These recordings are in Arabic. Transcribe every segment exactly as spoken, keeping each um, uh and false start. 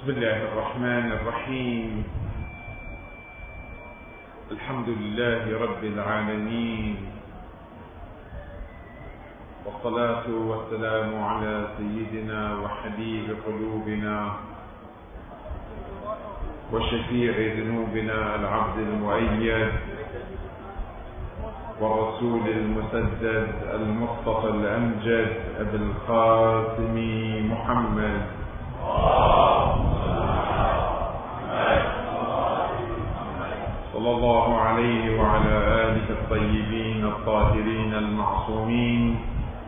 بسم الله الرحمن الرحيم. الحمد لله رب العالمين، والصلاة والسلام على سيدنا وحبيب قلوبنا وشفيع ذنوبنا العبد المؤيد والرسول المسدد المصطفى الأمجد أبي القاسم محمد صلى الله عليه وعلى آله الطيبين الطاهرين المعصومين،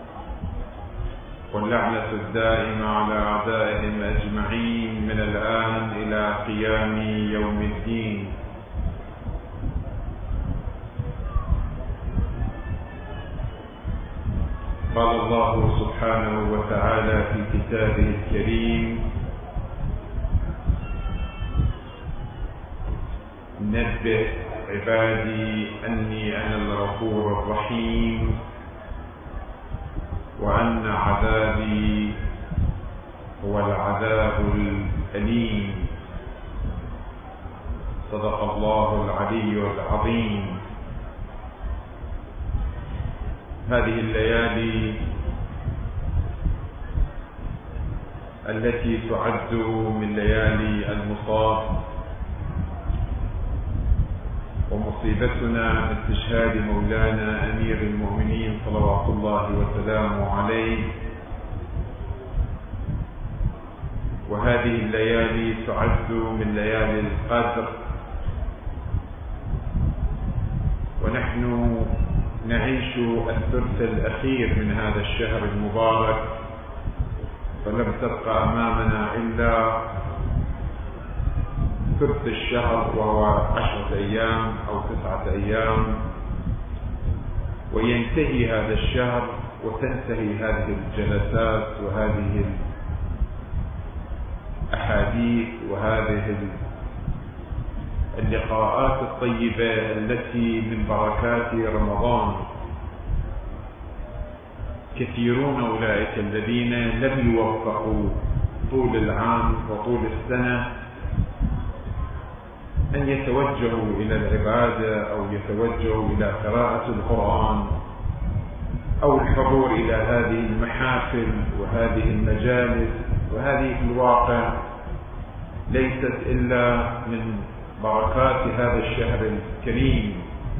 واللعنة الدائمة على أعدائهم أجمعين من الآن إلى قيام يوم الدين. قال الله سبحانه وتعالى في كتابه الكريم: نبئ عبادي أني أنا الغفور الرحيم وأن عذابي هو العذاب الأليم. صدق الله العلي العظيم. هذه الليالي التي تعد من ليالي المصاب، ومصيبتنا استشهاد مولانا أمير المؤمنين صلوات الله وسلامه عليه، وهذه الليالي تعد من ليالي القدر، ونحن نعيش الثلث الأخير من هذا الشهر المبارك، فلم تبقى أمامنا إلا ثلث الشهر وهو عشرة أيام أو تسعة أيام، وينتهي هذا الشهر وتنتهي هذه الجلسات وهذه الأحاديث وهذه اللقاءات الطيبة التي من بركات رمضان. كثيرون أولئك الذين لم يوفقوا طول العام وطول السنة أن يتوجهوا إلى العبادة أو يتوجهوا إلى قراءة القرآن أو الحضور إلى هذه المحافل وهذه المجالس، وهذه في الواقع ليست إلا من بركات هذا الشهر الكريم.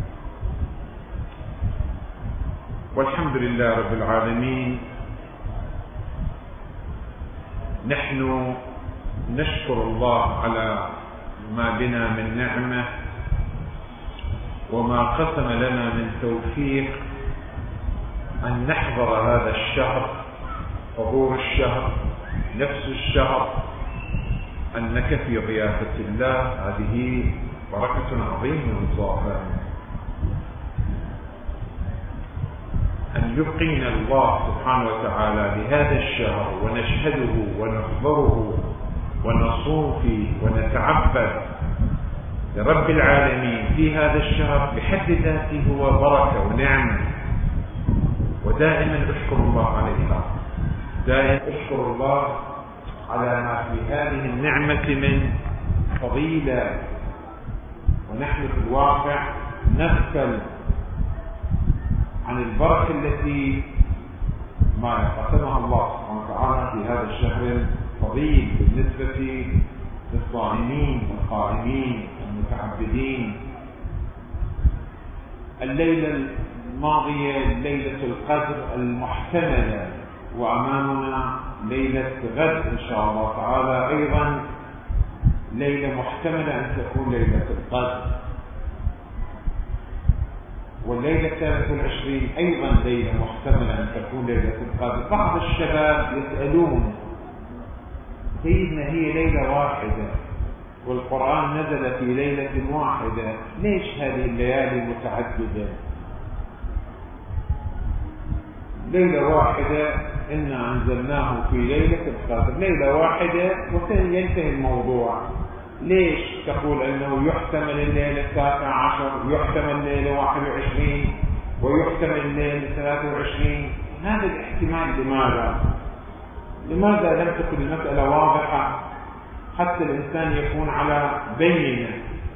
والحمد لله رب العالمين. نحن نشكر الله على ما بنا من نعمة وما قسم لنا من توفيق أن نحضر هذا الشهر، حضور الشهر، نفس الشهر، أنك في ضيافة الله. هذه بركة عظيمة مضافة. أن يبقينا الله سبحانه وتعالى بهذا الشهر ونشهده ونحضره ونصوم فيه ونتعبد لرب العالمين في هذا الشهر بحد ذاته هو بركة ونعمة، ودائما أشكر الله عليها. دائما أشكر الله على ما في هذه النعمة من فضيلة، ونحن في الواقع نغفل عن البركة التي ما قسمها الله سبحانه وتعالى في هذا الشهر الفضيل بالنسبة للصائمين والقائمين والمتعبدين. الليلة الماضية ليلة القدر المحتملة، وأمامنا ليلة غد إن شاء الله تعالى أيضا ليلة محتملة أن تكون ليلة القدر، والليلة الثالثة والعشرين أيضا ليلة محتملة أن تكون ليلة القدر. بعض الشباب يسألون: سيدنا هي ليلة واحدة والقرآن نزل في ليلة واحدة، ليش هذه الليالي متعددة؟ ليلة واحدة إنا أنزلناه في ليلة القدر، ليلة واحدة وينتهي الموضوع. ليش تقول أنه يحتمل الليلة التاسع عشر، يحتمل الليلة واحد وعشرين، ويحتمل الليلة ثلاثة وعشرين؟ هذا الاحتمال لماذا؟ لماذا لم تكن المسألة واضحة حتى الإنسان يكون على بينة.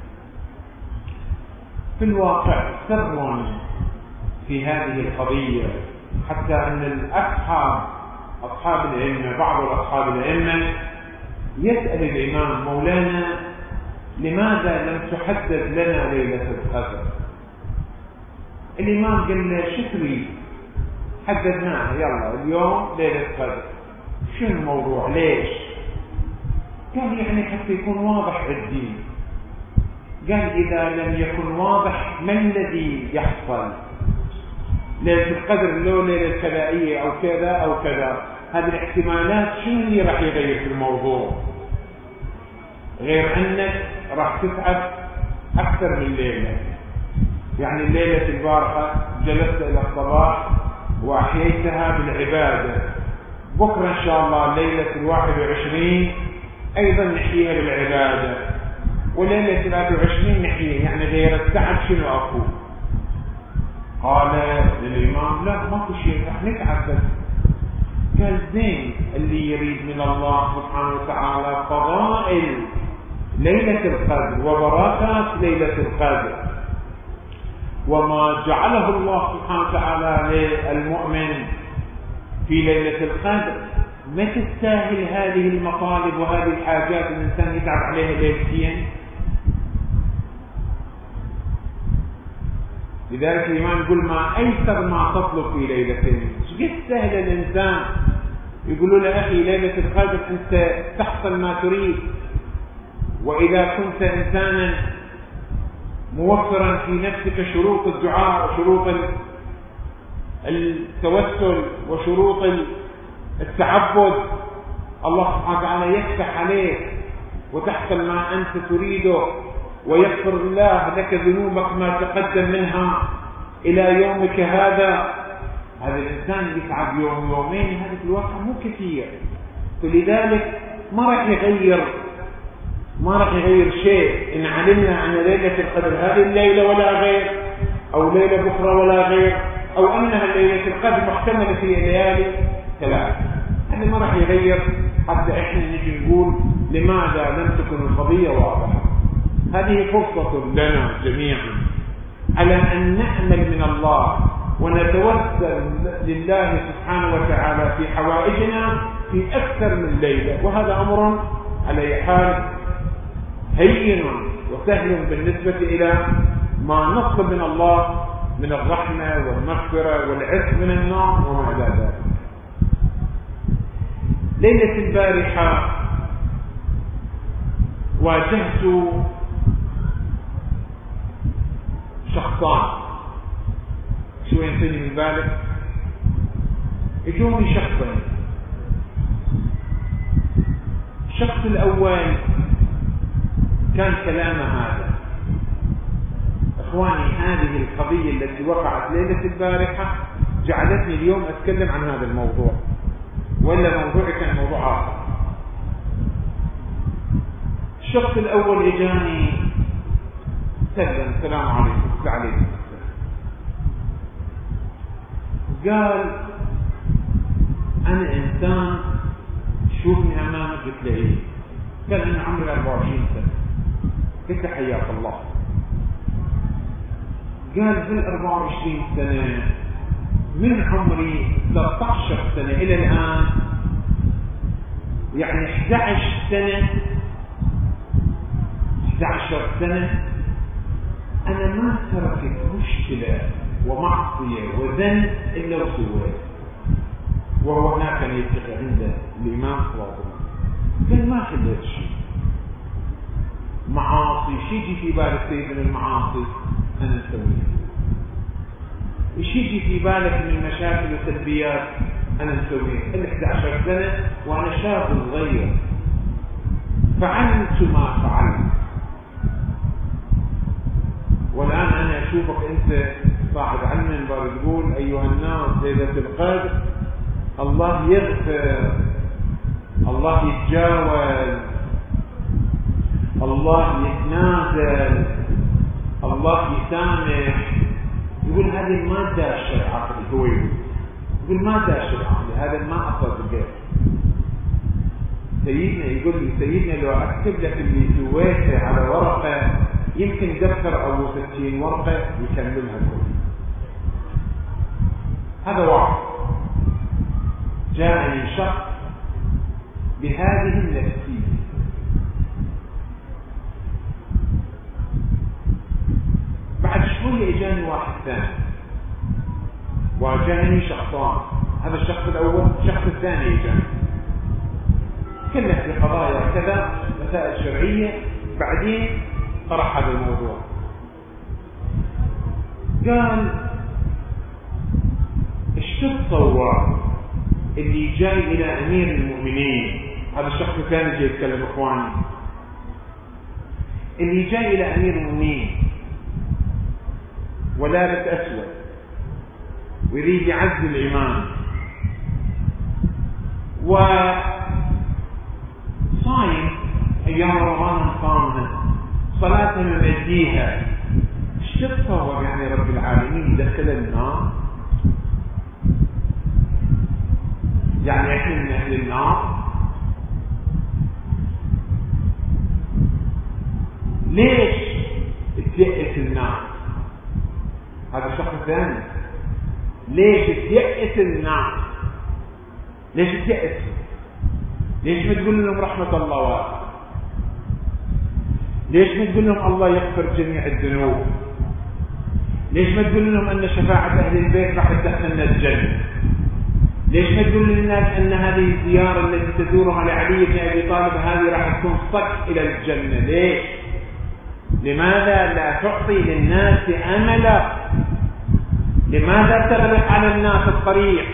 في الواقع سر في هذه القضية، حتى أن الأصحاب أصحاب الأئمة بعض أصحاب الأئمة يسأل الإمام: مولانا لماذا لم تحدد لنا ليلة القدر؟ الإمام قال له: شو تريد؟ حددناها، يلا اليوم ليلة القدر. شو الموضوع؟ ليش؟ قال: يعني حتى يكون واضح الدين. قال: إذا لم يكن واضح ما الذي يحصل؟ ليلة القدر لو ليلة كذائية أو كذا أو كذا، هذه الاحتمالات شو اللي راح يغير في الموضوع؟ غير أنك راح تتعب أكثر من ليلة. يعني الليلة البارحة جلست إلى الصباح وأحييتها بالعبادة، بكرة إن شاء الله ليلة الواحد وعشرين أيضا نحييها بالعبادة، وليلة الثلاثة وعشرين نحييها، يعني غير التعب شنو أكو؟ قال للإمام: لا ماكو شيء، راح نتعب بس. قال: زين، اللي يريد من الله سبحانه وتعالى فضائل ليلة القدر وبركات ليلة القدر، وما جعله الله سبحانه وتعالى للمؤمن في ليلة القدر، ما تستاهل هذه المطالب وهذه الحاجات الإنسان يتعب عليها ليلتين؟ لذلك الإمام يقول: ما أيسر ما تطلب في ليلتين. ايش سهل الإنسان يقولوا له: أخي ليلة القدر أنت تحصل ما تريد، وإذا كنت إنسانا موفرا في نفسك شروط الدعاء وشروط التوسل وشروط التعبد، الله سبحانه وتعالى يفتح عليك وتحصل ما أنت تريده، ويغفر الله لك ذنوبك ما تقدم منها إلى يومك هذا. هذا الإنسان يتعب يوم يومين، هذا في الواقع مو كثير، فلذلك ما راح يغير ما راح يغير شيء إن علمنا عن ليلة القدر هذه الليلة ولا غير، أو ليلة بكرة ولا غير، أو أنها ليلة القدر محتملة في ليالي ثلاث. هذا ما راح يغير حتى إحنا نجي نقول لماذا لم تكن القضية واضحة. هذه فرصة لنا جميعا على أن نأمل من الله ونتوسل لله سبحانه وتعالى في حوائجنا في أكثر من ليلة، وهذا أمر على أي حال هين وسهل بالنسبة إلى ما نطلب من الله من الرحمة والمغفرة والعتق من النار وما إلى ذلك. ليلة البارحة واجهت شخصان، شو ينتني من بالك؟ اجوني شخصين. الشخص الأول كان كلامه هذا: إخواني، هذه القضية التي وقعت ليلة البارحة جعلتني اليوم أتكلم عن هذا الموضوع، ولا موضوعي كان موضوع آخر. الشخص الأول إجاني سلم: السلام عليكم. عليكم قال: أنا إنسان شوفني أمامك. قلت له: إيه؟ قال: أنا عمري أربعة وعشرين سنة. قلت له: حياك الله. قال: في الأربعة وعشرين سنة من عمري ثلاثة عشر سنة إلى الآن، يعني إحدى عشرة سنة إحدى عشرة سنة أنا ما تركت مشكلة ومعصية وذنب إلا وسويت. وهو هناك كان يلتقي عند الإمام صلى الله عليه وسلم. قال: ما خليت شيء معاصي، شي يجي في بالك سيد من المعاصي أنا أسويها، ايش يجي في بالك من مشاكل وسلبيات أنا أسويها. ال إحدى عشرة سنة وأنا شاب صغير فعلمت ما فعلت، والآن أنا أشوفك أنت صاحب علم بتقول: أيها الناس ليلة القدر الله يغفر، الله يتجاوز، الله يتنازل، الله يسامح. يقول هذه ما داشر عقلي. هو يقول يقول ما داشر عقلي، هذا ما أصل غير. سيدنا يقول لي سيدنا لو أكتب لك اللي سويته على ورقة يمكن دفتر أو ستين ورقة يكملها كلها. هذا واحد جاءني شخص بهذه النفسية، بعد شوية اجاني واحد ثاني، واجاني شخصان، هذا الشخص الأول الشخص الثاني اجاني، كنا في قضايا كذا مسائل شرعية، بعدين طرح هذا الموضوع، قال ايش تتصور اللي جاي الى امير المؤمنين، هذا الشخص الثاني جاي يتكلم اخواني، اللي جاي الى امير المؤمنين ولابس اسود ويريد يعزل الامام وصايم ايام رمضان صامها صلاة مبديها، ايش تتصور يعني رب العالمين دخل النار؟ يعني احنا من اهل النار؟ ليش تيأس الناس؟ هذا الشخص الثاني، ليش تيأس الناس؟ ليش تيأس؟ ليش ما تقول لهم رحمة الله واسعة؟ ليش ما تقول لهم الله يغفر جميع الذنوب؟ ليش ما تقول لهم أن شفاعة أهل البيت راح تدخلنا الجنة؟ ليش ما تقول للناس أن هذه الزيارة التي تزورها لعلي بن أبي طالب هذه راح تكون صك إلى الجنة؟ ليش؟ لماذا لا تعطي للناس أملا؟ لماذا تغلق على الناس الطريق؟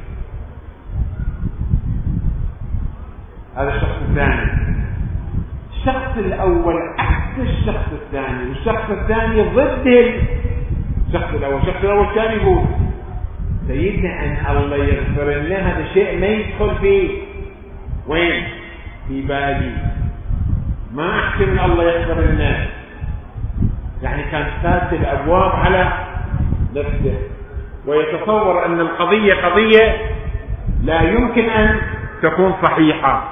هذا الشخص الثاني. الشخص الأول عكس الشخص الثاني، والشخص الثاني ضد الشخص الأول. الشخص الأول كان يقول سيدنا أن الله يغفر لنا، هذا شيء ما يدخل فيه وين؟ في بالي، ما أحكي من الله يغفر لنا، يعني كان فاتح الأبواب على نفسه ويتصور أن القضية قضية لا يمكن أن تكون صحيحة.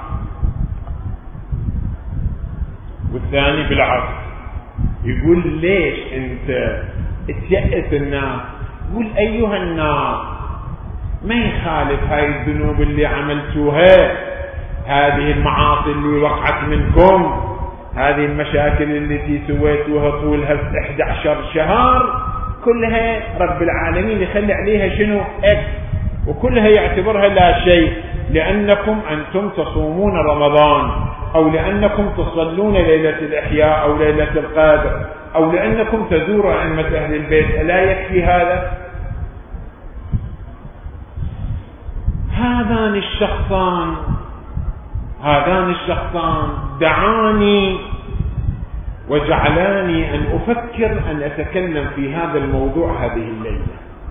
والثاني بالعكس يقول ليش أنت تيأس الناس؟ يقول أيها الناس ما يخالف هاي الذنوب اللي عملتوها، هذه المعاصي اللي وقعت منكم، هذه المشاكل التي سويتوها طولها أحد عشر شهر، كلها رب العالمين يخلي عليها شنو؟ اكس، وكلها يعتبرها لا شيء، لأنكم أنتم تصومون رمضان، أو لأنكم تصلون ليلة الإحياء أو ليلة القدر، أو لأنكم تزوروا أئمة أهل البيت، ألا يكفي هذا؟ هذان الشخصان هذان الشخصان دعاني وجعلاني أن أفكر أن أتكلم في هذا الموضوع هذه الليلة.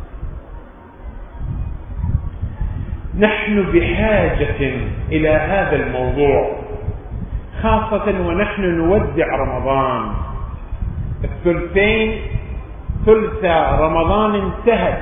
نحن بحاجة إلى هذا الموضوع، خاصة ونحن نودع رمضان، الثلثين ثلث رمضان انتهت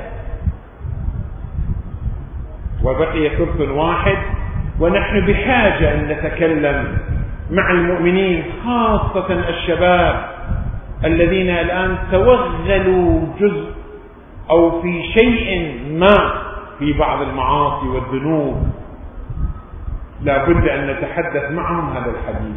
وبقي ثلث واحد، ونحن بحاجة أن نتكلم مع المؤمنين، خاصة الشباب الذين الآن توغلوا جزء أو في شيء ما في بعض المعاصي والذنوب، لا بد أن نتحدث معهم هذا الحديث.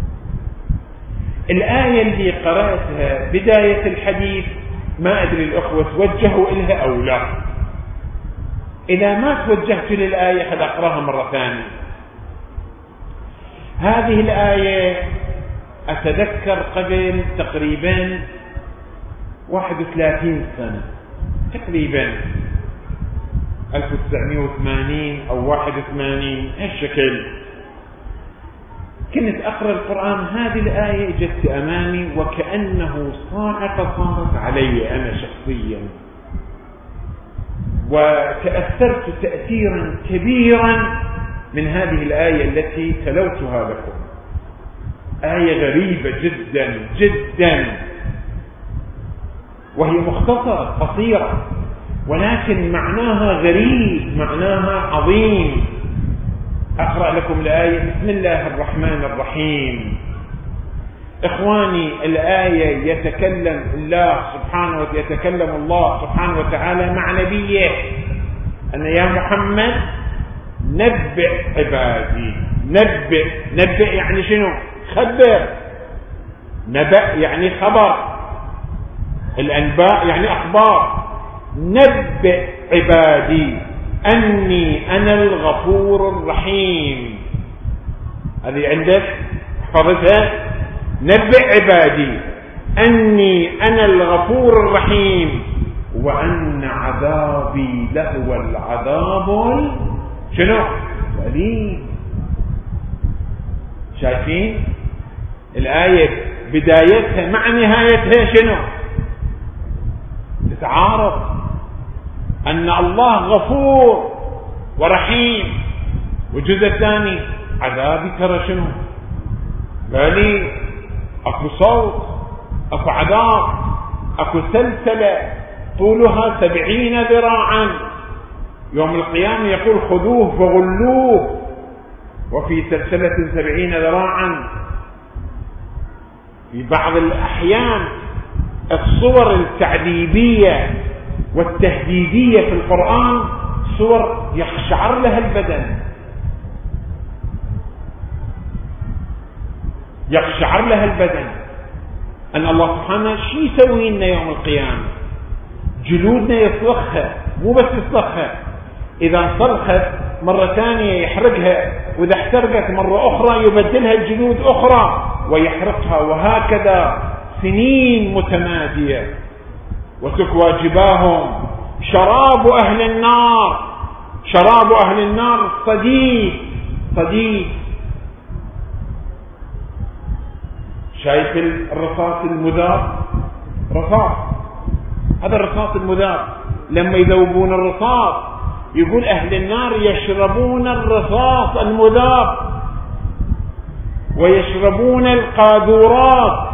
الآية اللي قرأتها بداية الحديث ما أدري الأخوة توجهوا إلها أو لا. إذا ما توجهت للآية خل أقرأها مرة ثانية. هذه الآية أتذكر قبل تقريبا واحد وثلاثين سنة، تقريبا ألف وتسعمائة وثمانين أو واحد وثمانين هالشكل، كنت أقرأ القرآن، هذه الآية جت أمامي وكأنه صاعقة صارت علي أنا شخصيا، وتأثرت تأثيرا كبيرا من هذه الآية التي تلوتها لكم. آية غريبة جدا جدا، وهي مختصرة قصيرة، ولكن معناها غريب، معناها عظيم. أقرأ لكم الآية. بسم الله الرحمن الرحيم. إخواني، الآية يتكلم الله سبحانه يتكلم الله سبحانه وتعالى مع نبيه أن يا محمد نبئ عبادي. نبئ نبئ يعني شنو؟ خبر. نبأ يعني خبر، الأنباء يعني أخبار. نبئ عبادي أني أنا الغفور الرحيم. هذه عندك احفظتها. نبئ عبادي أني أنا الغفور الرحيم وأن عذابي لهو العذاب شنو؟ الأليم. شايفين الآية بدايتها مع نهايتها شنو؟ تتعارض. أن الله غفور ورحيم، والجزء الثاني عذابي ترى شنو؟ بالي اكو صوت، اكو عذاب، اكو سلسلة طولها سبعين ذراعا. يوم القيامة يقول خذوه فغلوه، وفي سلسلة سبعين ذراعا. في بعض الأحيان الصور التعذيبية والتهديدية في القرآن صور يقشعر لها البدن، يقشعر لها البدن. أن الله سبحانه شو يسوي لنا يوم القيامة؟ جلودنا يصلخها، مو بس يصلخها، إذا صلخت مرة ثانية يحرقها، وإذا احترقت مرة أخرى يبدلها الجلود أخرى ويحرقها، وهكذا سنين متمادية. وتكوى جباههم شراب أهل النار، شراب أهل النار صديد صديد. شايف الرصاص المذاب؟ رصاص، هذا الرصاص المذاب. لما يذوبون الرصاص يقول أهل النار يشربون الرصاص المذاب ويشربون القاذورات.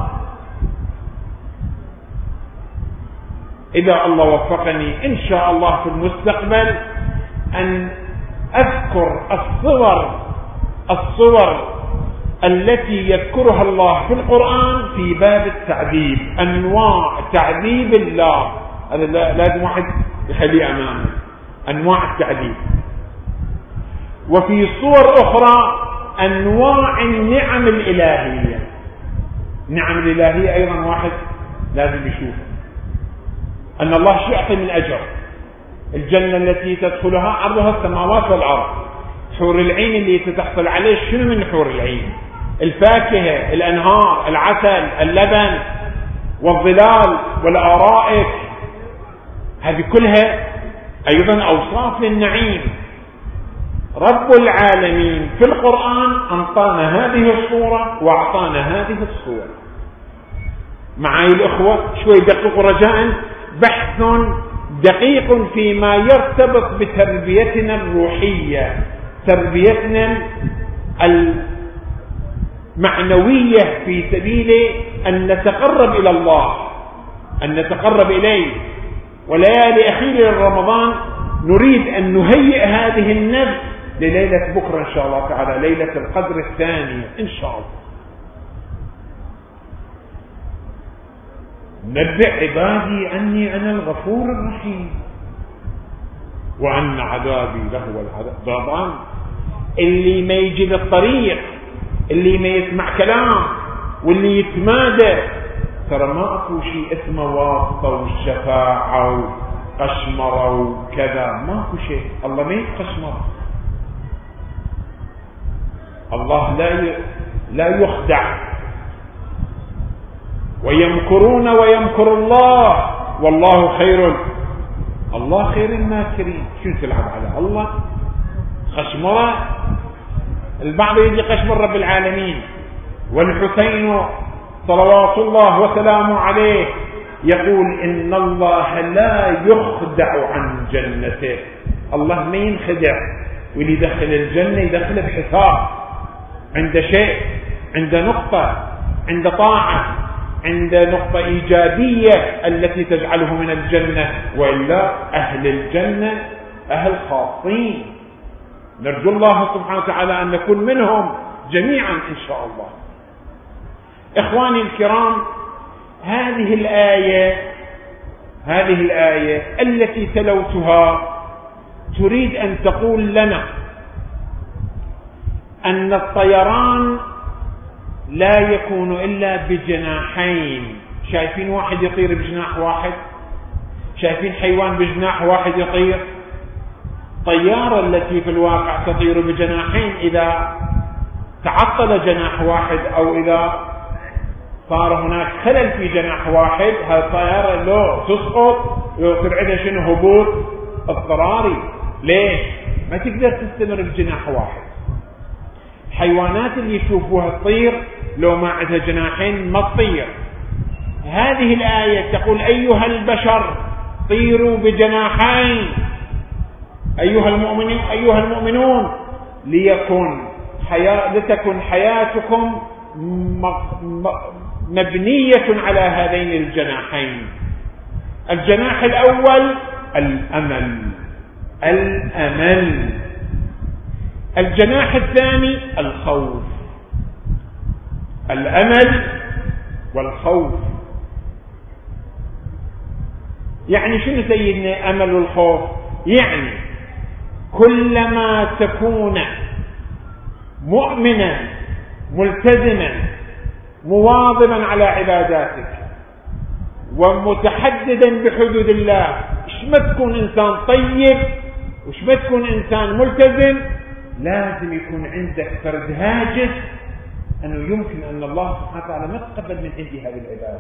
إذا الله وفقني إن شاء الله في المستقبل أن أذكر الصور الصور التي يذكرها الله في القرآن في باب التعذيب، أنواع تعذيب الله. هذا لازم واحد يخليه أمامه، أنواع التعذيب. وفي صور أخرى أنواع النعم الإلهية. النعم الإلهية أيضا واحد لازم يشوفها، أن الله شو يعطي من أجر. الجنة التي تدخلها عرضها السماوات والأرض. حور العين اللي تتحصل عليه شنو من حور العين؟ الفاكهة، الأنهار، العسل، اللبن، والظلال والأرائك. هذه كلها أيضا أوصاف للنعيم. رب العالمين في القرآن أعطانا هذه الصورة وأعطانا هذه الصورة. معي الأخوة شوي دقيق رجاء، بحث دقيق فيما يرتبط بتربيتنا الروحية، تربيتنا المعنوية في سبيل أن نتقرب إلى الله، أن نتقرب إليه. وليالي أخيرة رمضان نريد أن نهيئ هذه النفس لليلة بكرة إن شاء الله تعالى، ليلة القدر الثانية إن شاء الله. نبئ عبادي أني أنا الغفور الرحيم وأن عذابي لهو العذاب. طبعا اللي ما يجي للطريق، اللي ما يسمع كلام، واللي يتمادى، ترى ما أكو شيء اسمه واسطة والشفاعة وقشمرة وكذا، ما أكو شيء. الله ما يتقشمر، الله لا ي... لا يخدع. ويمكرون ويمكر الله والله خير الله خير الماكرين. شو تلعب على الله؟ خشمرة. البعض يجي قشمر رب العالمين. والحسين صلوات الله وسلامه عليه يقول إن الله لا يخدع عن جنته. الله ما ينخدع، واللي يدخل الجنة يدخل بحساب، عند شيء، عند نقطة، عند طاعة، عند نقطة إيجابية التي تجعله من الجنة. وإلا أهل الجنة أهل خاصين، نرجو الله سبحانه وتعالى أن نكون منهم جميعا إن شاء الله. إخواني الكرام، هذه الآية هذه الآية التي تلوتها تريد أن تقول لنا أن الطيران لا يكون إلا بجناحين. شايفين واحد يطير بجناح واحد؟ شايفين حيوان بجناح واحد يطير؟ طيارة التي في الواقع تطير بجناحين إذا تعطل جناح واحد أو إذا صار هناك خلل في جناح واحد، هذه الطيارة لو تسقط يصير عندها شنو؟ هبوط اضطراري. ليش؟ ما تقدر تستمر بجناح واحد. الحيوانات اللي يشوفوها تطير لو ما عندها جناحين ما تطير. هذه الآية تقول أيها البشر طيروا بجناحين، أيها المؤمنين أيها المؤمنون ليكن حياة لتكن حياتكم مبنية على هذين الجناحين. الجناح الأول الأمل الأمل الجناح الثاني الخوف. الأمل والخوف. يعني شنو سيدنا أمل والخوف؟ يعني كلما تكون مؤمنا ملتزما مواظبا على عباداتك ومتحددا بحدود الله، ايش ما تكون انسان طيب وش ما تكون انسان ملتزم، لازم يكون عندك فرد هاجس انه يمكن ان الله سبحانه وتعالى ما تقبل من عندي هذه العباده.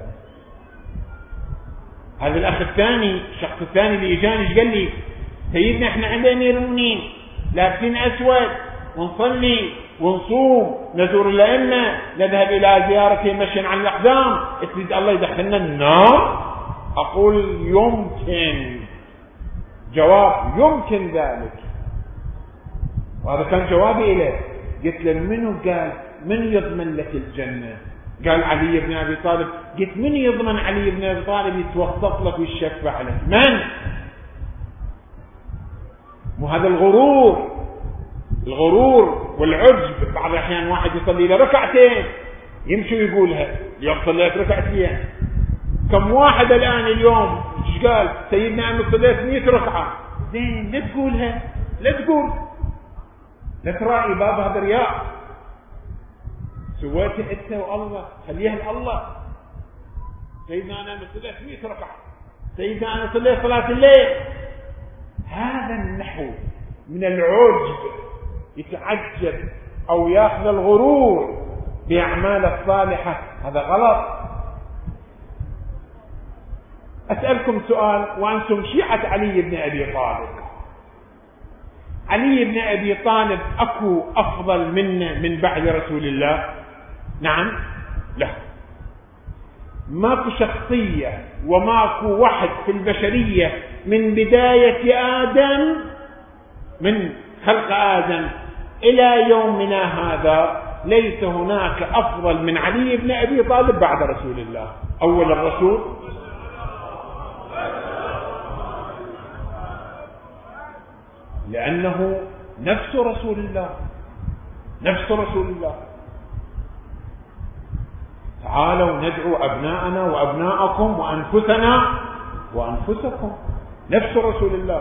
هذا الاخ الثاني، الشخص الثاني اللي اجاني قال لي سيدنا احنا عندنا امير المؤمنين لابسين اسود ونصلي ونصوم نزور الائمه نذهب الى زيارته مشيا عن الاقدام، تريد الله يدخلنا النار؟ اقول يمكن. جواب يمكن ذلك. وهذا كان جوابي إليه. قلت له منو قال من يضمن لك الجنة؟ قال علي بن أبي طالب. قلت من يضمن علي بن أبي طالب يتوسط لك ويشفع لك؟ من؟ مو هذا الغرور الغرور والعجب. بعض الأحيان واحد يصلي له ركعتين يمشي ويقولها اليوم صليت ركعتين. كم واحد الآن اليوم ايش قال؟ سيدنا أنا صليت مئة ركعة. زين لا تقولها، لا تقول، لا تراعي باب هذا رياء. سويت انت والله، خليها لله. سيدنا أنا صليت مئة ركعة، سيدنا أنا صليت صلاة الليل. هذا النحو من العجب يتعجب أو ياخذ الغرور بأعمال الصالحة، هذا غلط. أسألكم سؤال وأنتم شيعة علي بن أبي طالب. علي بن أبي طالب أكو أفضل منا من بعد رسول الله؟ نعم؟ لا. ماكو شخصية وماكو واحد في البشرية من بداية آدم، من خلق آدم إلى يومنا هذا ليس هناك أفضل من علي بن أبي طالب بعد رسول الله. أول الرسول لأنه نفس رسول الله، نفس رسول الله. تعالوا ندعو أبناءنا وأبناءكم وأنفسنا وأنفسكم، نفس رسول الله.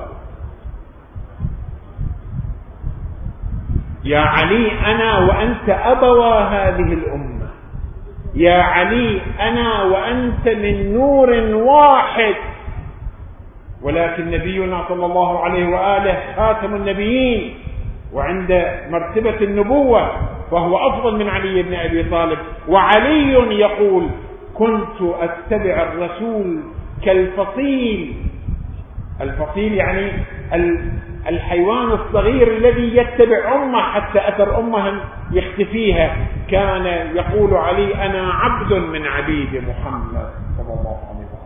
يا علي أنا وأنت أبوى هذه الأمة، يا علي أنا وأنت من نور واحد، ولكن نبينا صلى الله عليه وآله خاتم النبيين وعند مرتبة النبوة فهو أفضل من علي بن أبي طالب. وعلي يقول كنت أتبع الرسول كالفصيل. الفصيل يعني الحيوان الصغير الذي يتبع أمه حتى أثر أمه يختفيها. كان يقول علي أنا عبد من عبيد محمد صلى الله عليه وسلم.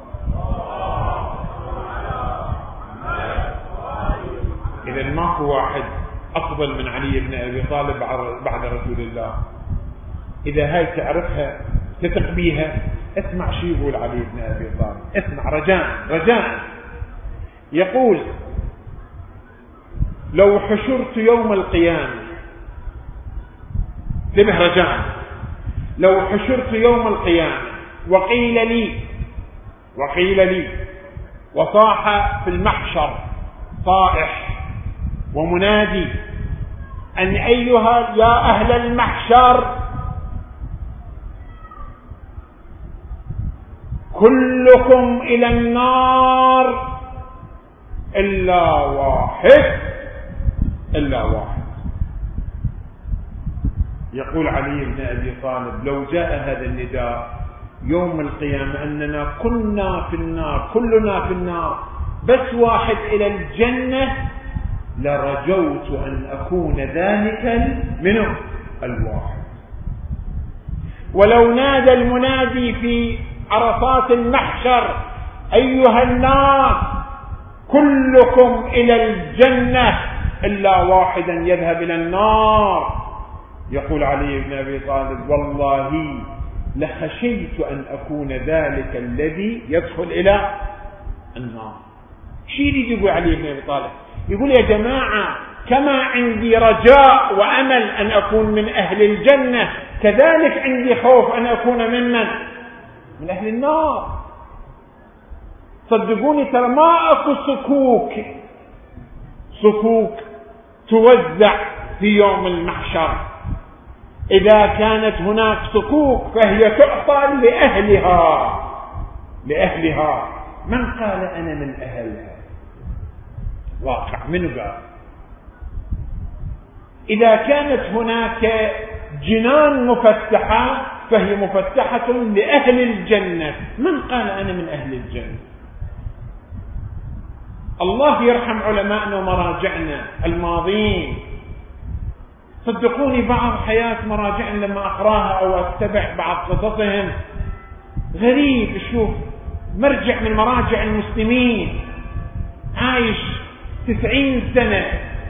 إذا ما هو واحد أفضل من علي بن أبي طالب بعد رسول الله. إذا هاي تعرفها تثق بيها، اسمع شو يقول علي بن أبي طالب. اسمع رجاء رجاء. يقول لو حشرت يوم القيامة، انتبه رجاء، لو حشرت يوم القيامة وقيل لي وقيل لي وصاح في المحشر صائح ومنادي أن أيها يا أهل المحشر كلكم إلى النار إلا واحد إلا واحد. يقول علي بن أبي طالب لو جاء هذا النداء يوم القيامة أننا كنا في النار، كلنا في النار، بس واحد إلى الجنة، لرجوت أن أكون ذلك منه الواحد. ولو نادى المنادي في عرصات المحشر أيها الناس كلكم إلى الجنة إلا واحدا يذهب إلى النار، يقول علي بن أبي طالب والله لخشيت أن أكون ذلك الذي يدخل إلى النار. شيء يريد يقول علي بن أبي طالب؟ يقول يا جماعة كما عندي رجاء وأمل أن أكون من أهل الجنة، كذلك عندي خوف أن أكون ممن من أهل النار. صدقوني ترى ما أكو صكوك صكوك توزع في يوم المحشر. إذا كانت هناك صكوك فهي تعطى لأهلها لأهلها. من قال أنا من أهلها؟ واقع من قال؟ إذا كانت هناك جنان مفتحة فهي مفتحة لأهل الجنة. من قال أنا من أهل الجنة؟ الله يرحم علماءنا ومراجعنا الماضين. صدقوني بعض حياة مراجعنا لما أقراها أو أتبع بعض قصصهم غريب. شوف مرجع من مراجع المسلمين عايش تسعين سنة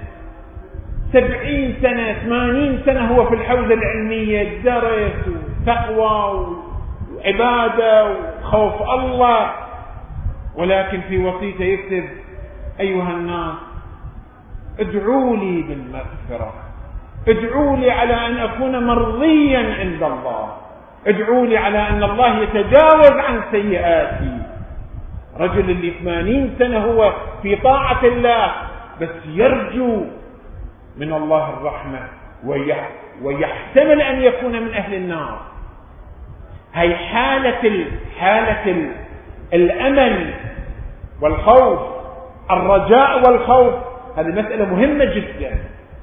سبعين سنة ثمانين سنة هو في الحوزة العلمية، درس وتقوى وعبادة وخوف الله، ولكن في وصيته يكتب أيها الناس ادعوا لي بالمغفرة، ادعوا لي على أن أكون مرضيا عند الله، ادعوا لي على أن الله يتجاوز عن سيئاتي. رجل اللي ثمانين سنة هو في طاعة الله بس يرجو من الله الرحمة ويحتمل أن يكون من أهل النار. هي حالة ال... حالة ال... الأمل والخوف، الرجاء والخوف، هذه مسألة مهمة جدا.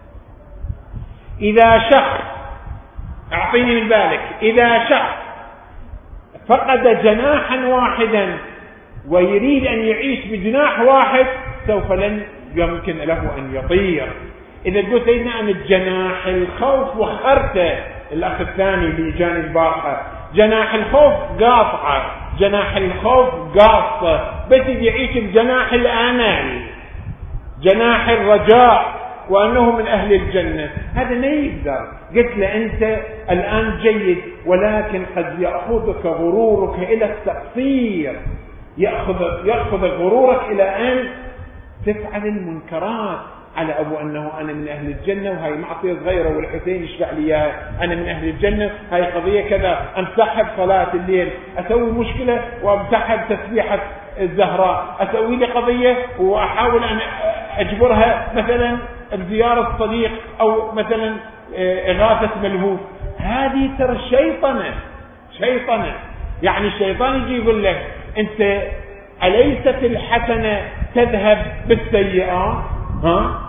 إذا شخص أعطيني من بالك، إذا شخص فقد جناحا واحدا ويريد أن يعيش بجناح واحد سوف لن يمكن له أن يطير. إذا قلت سيدنا أن الجناح الخوف وخرته، الأخ الثاني اللي جاني البارحة جناح الخوف قاطعة، جناح الخوف قاصة، بس يعيش بجناح الآمال، جناح الرجاء وأنه من أهل الجنة، هذا ما يقدر. قلت له أنت الآن جيد، ولكن قد يأخذك غرورك إلى التقصير، يأخذ, يأخذ غرورك إلى أن تفعل المنكرات على أبو أنه أنا من أهل الجنة وهي معصية صغيرة والحسين يشفع لي أنا من أهل الجنة، هاي قضية كذا، أمسحب صلاة الليل، أسوي مشكلة وأمسحب تسبيحة الزهراء، أسوي لي قضية وأحاول أن أجبرها مثلا بزيارة صديق أو مثلا إغاثة ملهوف. هذه ترى شيطنة شيطنة. يعني الشيطان يجي يقول لك أنت أليست الحسنة تذهب بالسيئات؟ ها؟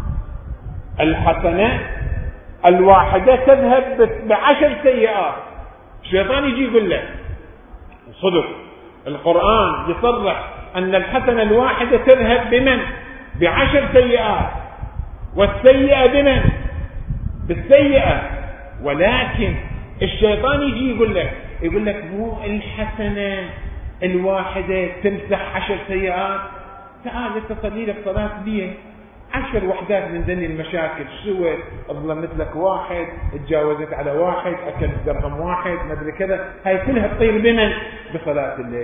الحسنة الواحدة تذهب بعشر سيئات. الشيطان يجي يقول لك صدق، القرآن يصرح أن الحسنة الواحدة تذهب بمن؟ بعشر سيئات، والسيئة بمن؟ بالسيئة. ولكن الشيطان يجي يقول لك يقول لك مو الحسنة الواحدة تمسح عشر سيئات، تعال تصلي لك صلاة ليه عشر وحدات من ذني المشاكل، سوى ظلمت لك واحد، تجاوزت على واحد، أكلت درهم واحد، ما أدري كذا، هاي كلها تطير بمن؟ بصلاة الليل.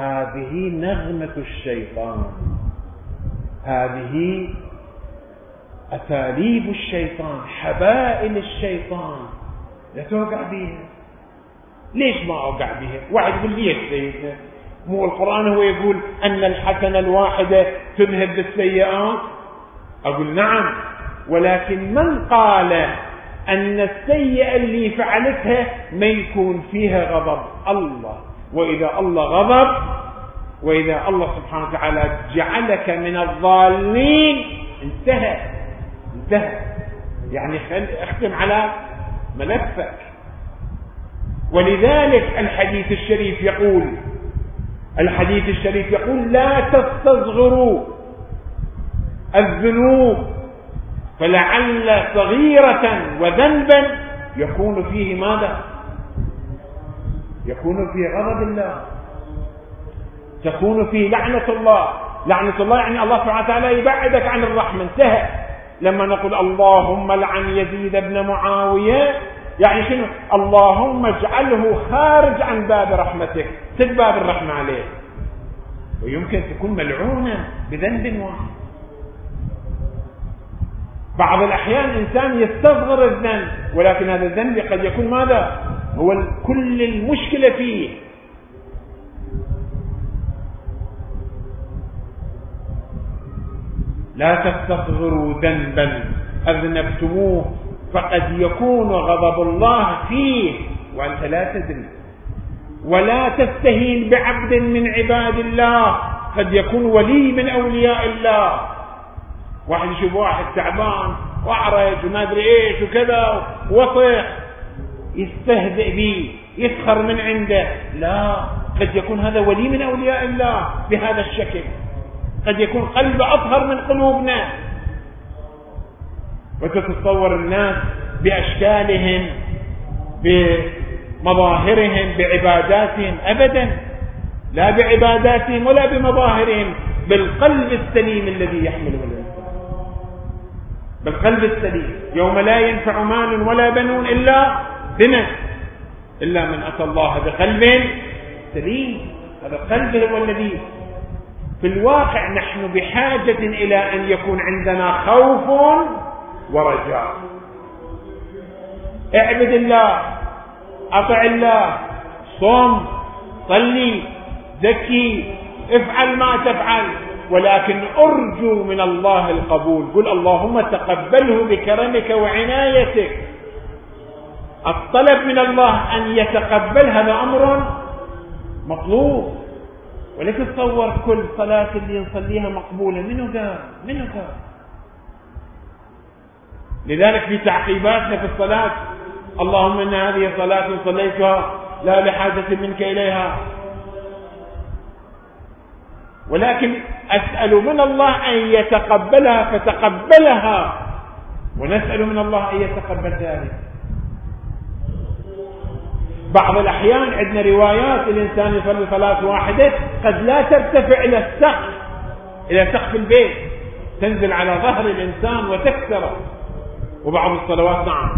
هذه نغمة الشيطان، هذه أساليب الشيطان، حبائل الشيطان لا توقع بها. ليش ما أوقع بها؟ واحد يقول ليش سيدنا؟ مو القرآن هو يقول أن الحسنة الواحدة تذهب بالسيئات؟ أقول نعم، ولكن من قال أن السيئة اللي فعلتها ما يكون فيها غضب الله؟ وإذا الله غضب، وإذا الله سبحانه وتعالى جعلك من الضالين، انتهى انتهى يعني اختم على ملفك. ولذلك الحديث الشريف يقول الحديث الشريف يقول لا تستصغروا الذنوب، فلعل صغيرة وذنبا يكون فيه ماذا؟ يكون فيه غضب الله، تكون فيه لعنة الله. لعنة الله يعني الله سبحانه وتعالى يبعدك عن الرحمة، انتهى. لما نقول اللهم لعن يزيد بن معاوية، يعني شنو؟ اللهم اجعله خارج عن باب رحمتك، سد باب الرحمة عليه. ويمكن تكون ملعونة بذنب واحد. بعض الأحيان إنسان يستصغر الذنب، ولكن هذا الذنب قد يكون ماذا؟ هو كل المشكلة فيه. لا تستصغروا ذنبا أذنبتموه فقد يكون غضب الله فيه وأنت لا تدري. ولا تستهين بعبد من عباد الله، قد يكون ولي من أولياء الله. واحد يشوف واحد تعبان وأعرج وما أدري إيش وكذا وصح، يستهزئ به، يسخر من عنده. لا، قد يكون هذا ولي من أولياء الله بهذا الشكل. قد يكون قلبه أطهر من قلوبنا. وتتصور الناس بأشكالهم بمظاهرهم بعباداتهم؟ أبدا، لا بعباداتهم ولا بمظاهرهم، بالقلب السليم الذي يحمله الإنسان، بالقلب السليم. يوم لا ينفع مال ولا بنون إلا بمن إلا من أتى الله بقلب سليم. هذا القلب هو الذي في الواقع نحن بحاجة إلى أن يكون عندنا خوف ورجاء. اعبد الله، أطع الله، صم، صلي، زكي، افعل ما تفعل، ولكن أرجو من الله القبول. قل اللهم تقبله بكرمك وعنايتك. الطلب من الله أن يتقبل هذا أمر مطلوب. ولك تصور كل صلاة اللي نصليها مقبولة، منو قال؟ منو قال؟ لذلك في تعقيباتنا في الصلاة اللهم إن هذه صلاة صليتها لا لحاجة منك إليها، ولكن أسأل من الله أن يتقبلها فتقبلها، ونسأل من الله أن يتقبل ذلك. بعض الأحيان عندنا روايات الإنسان يصلي صلاة واحدة قد لا ترتفع إلى السقف، إلى سقف البيت، تنزل على ظهر الإنسان وتكسره. وبعض الصلوات نعم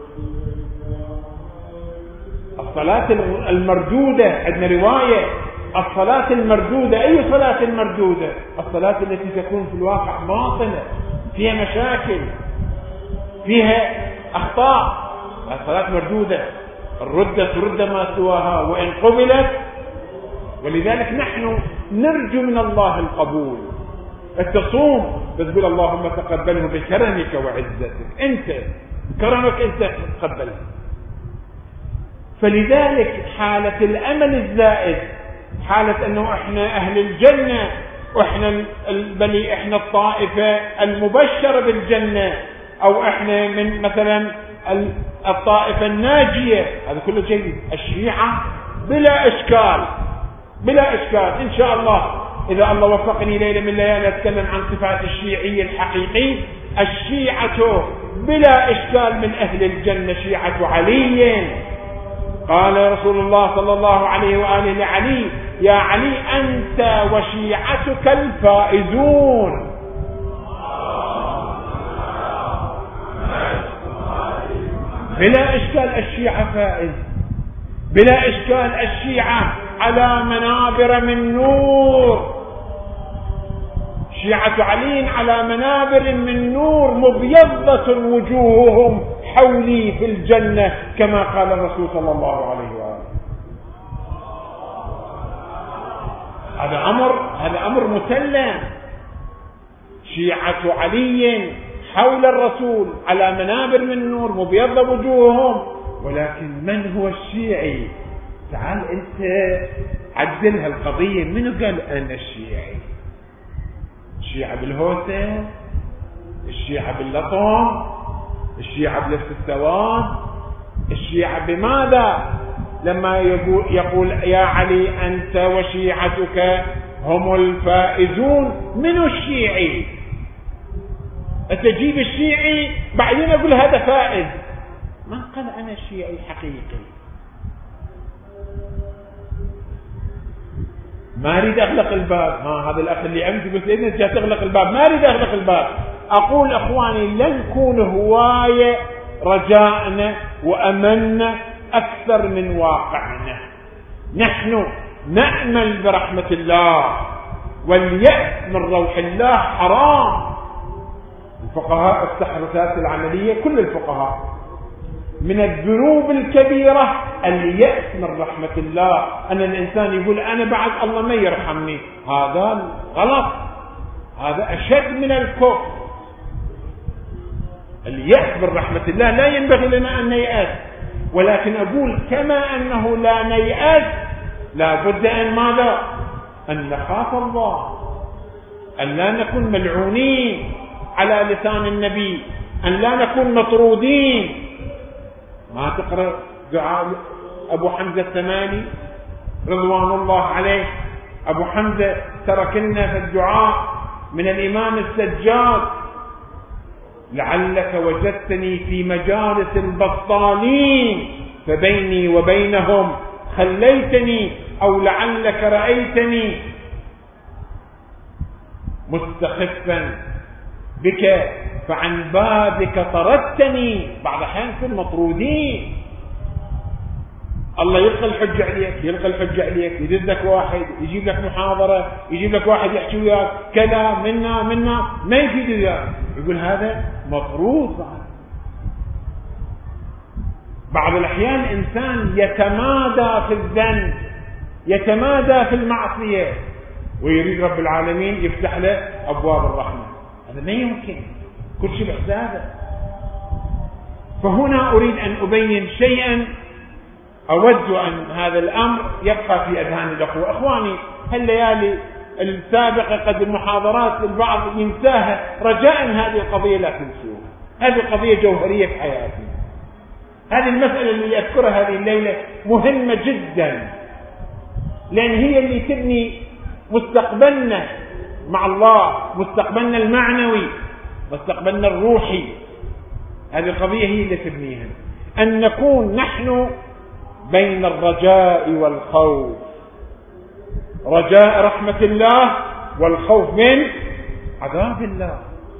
الصلاة المردودة، عندنا رواية الصلاة المردودة. أي صلاة المردودة؟ الصلاة التي تكون في الواقع باطلة، فيها مشاكل، فيها أخطاء. الصلاة مردودة، الردة ترد ما سواها وإن قبلت. ولذلك نحن نرجو من الله القبول. التصوم بتقول اللهم تقبله بكرمك وعزتك، أنت كرمك أنت تقبله. فلذلك حالة الأمل الزائد، حالة أنه إحنا أهل الجنة، وإحنا بل إحنا الطائفة المبشرة بالجنة، أو إحنا من مثلا الطائفة الناجية، هذا كله جيد. الشيعة بلا إشكال، بلا إشكال إن شاء الله إذا الله وفقني ليلة من الليالي أتكلم عن صفات الشيعي الحقيقي. الشيعة بلا إشكال من أهل الجنة، شيعة علي. قال رسول الله صلى الله عليه وآله لعلي: يا علي أنت وشيعتك الفائزون. بلا إشكال الشيعة فائز، بلا إشكال الشيعة على منابر من نور. شيعة علي على منابر من نور مبيضة وجوههم حولي في الجنة كما قال الرسول صلى الله عليه وآله. هذا أمر هذا أمر مسلم. شيعة علي حول الرسول على منابر من نور مبيضة وجوههم. ولكن من هو الشيعي؟ تعال أنت عدلها القضية. منو قال أنا الشيعي؟ الشيعة بالهوسة، الشيعة باللطم، الشيعة بلبس السواد، الشيعة بماذا؟ لما يقول, يقول يا علي أنت وشيعتك هم الفائزون. منو الشيعي؟ أتجيب الشيعي بعدين أقول هذا فائز. ما قال أنا الشيعي حقيقي. ما أريد أغلق الباب. ها هذا الأخ اللي أمس قلت إذن أنت تغلق الباب. ما أريد أغلق الباب. أقول أخواني لن نكون هواية رجاءنا وأملنا أكثر من واقعنا. نحن نأمل برحمة الله واليأس من روح الله حرام. الفقهاء التحركات العملية كل الفقهاء من الذنوب الكبيرة اليأس من رحمة الله. أن الإنسان يقول أنا بعد الله ما يرحمني، هذا غلط، هذا أشد من الكفر. اليأس من رحمة الله لا ينبغي لنا أن نيأس. ولكن أقول كما أنه لا نيأس لا بد أن ماذا؟ أن نخاف الله، أن لا نكون ملعونين على لسان النبي، أن لا نكون مطرودين. ما تقرأ دعاء أبو حمزة الثماني رضوان الله عليه؟ أبو حمزة ترك لنا في الدعاء من الإمام السجاد: لعلك وجدتني في مجالس البطالين فبيني وبينهم خليتني، أو لعلك رأيتني مستخفا بك فعن بابك طردتني. بعض الأحيان كن مطرودين، الله يلقى الحجة عليك، يلقى الحجة عليك، يدز لك واحد، يجيب لك محاضرة، يجيب لك واحد يحكي وياك كذا منا منا ما يفيد ذلك، يقول هذا مطرود. بعض الأحيان إنسان يتمادى في الذنب، يتمادى في المعصية، ويريد رب العالمين يفتح له أبواب الرحمة. هذا ما يمكن، كل شيء بحسابه. فهنا أريد أن أبين شيئا أود أن هذا الأمر يبقى في أذهان الأخوة. أخواني هالليالي السابقة قد المحاضرات البعض ينساها، رجاء هذه القضية لا تنسوها. هذه القضية جوهرية في حياتنا. هذه المسألة اللي أذكرها هذه الليلة مهمة جدا، لأن هي اللي تبني مستقبلنا مع الله، مستقبلنا المعنوي، مستقبلنا الروحي. هذه القضية هي اللي تبنيها، أن نكون نحن بين الرجاء والخوف، رجاء رحمة الله والخوف من عذاب الله.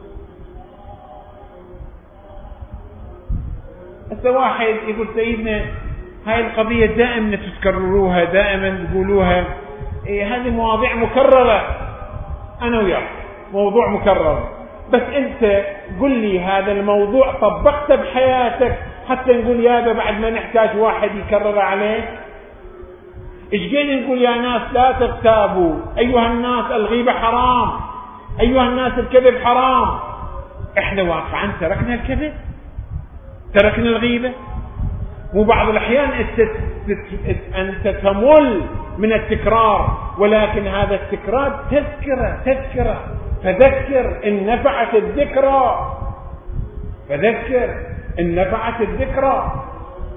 هسه واحد يقول سيدنا هاي القضية دائما تتكرروها، دائما تقولوها، إيه هذه مواضيع مكررة. أنا وياك موضوع مكرر، بس أنت قل لي هذا الموضوع طبقته بحياتك حتى نقول يابا بعد ما نحتاج واحد يكرر عليه. إيش قاعدين نقول يا ناس لا تغتابوا، أيها الناس الغيبة حرام، أيها الناس الكذب حرام. إحنا واقعا تركنا الكذب، تركنا الغيبة. وبعض الأحيان أنت تمل من التكرار، ولكن هذا التكرار تذكرة تذكرة فذكر إن نفعت الذكرى، فذكر إن نفعت الذكرى.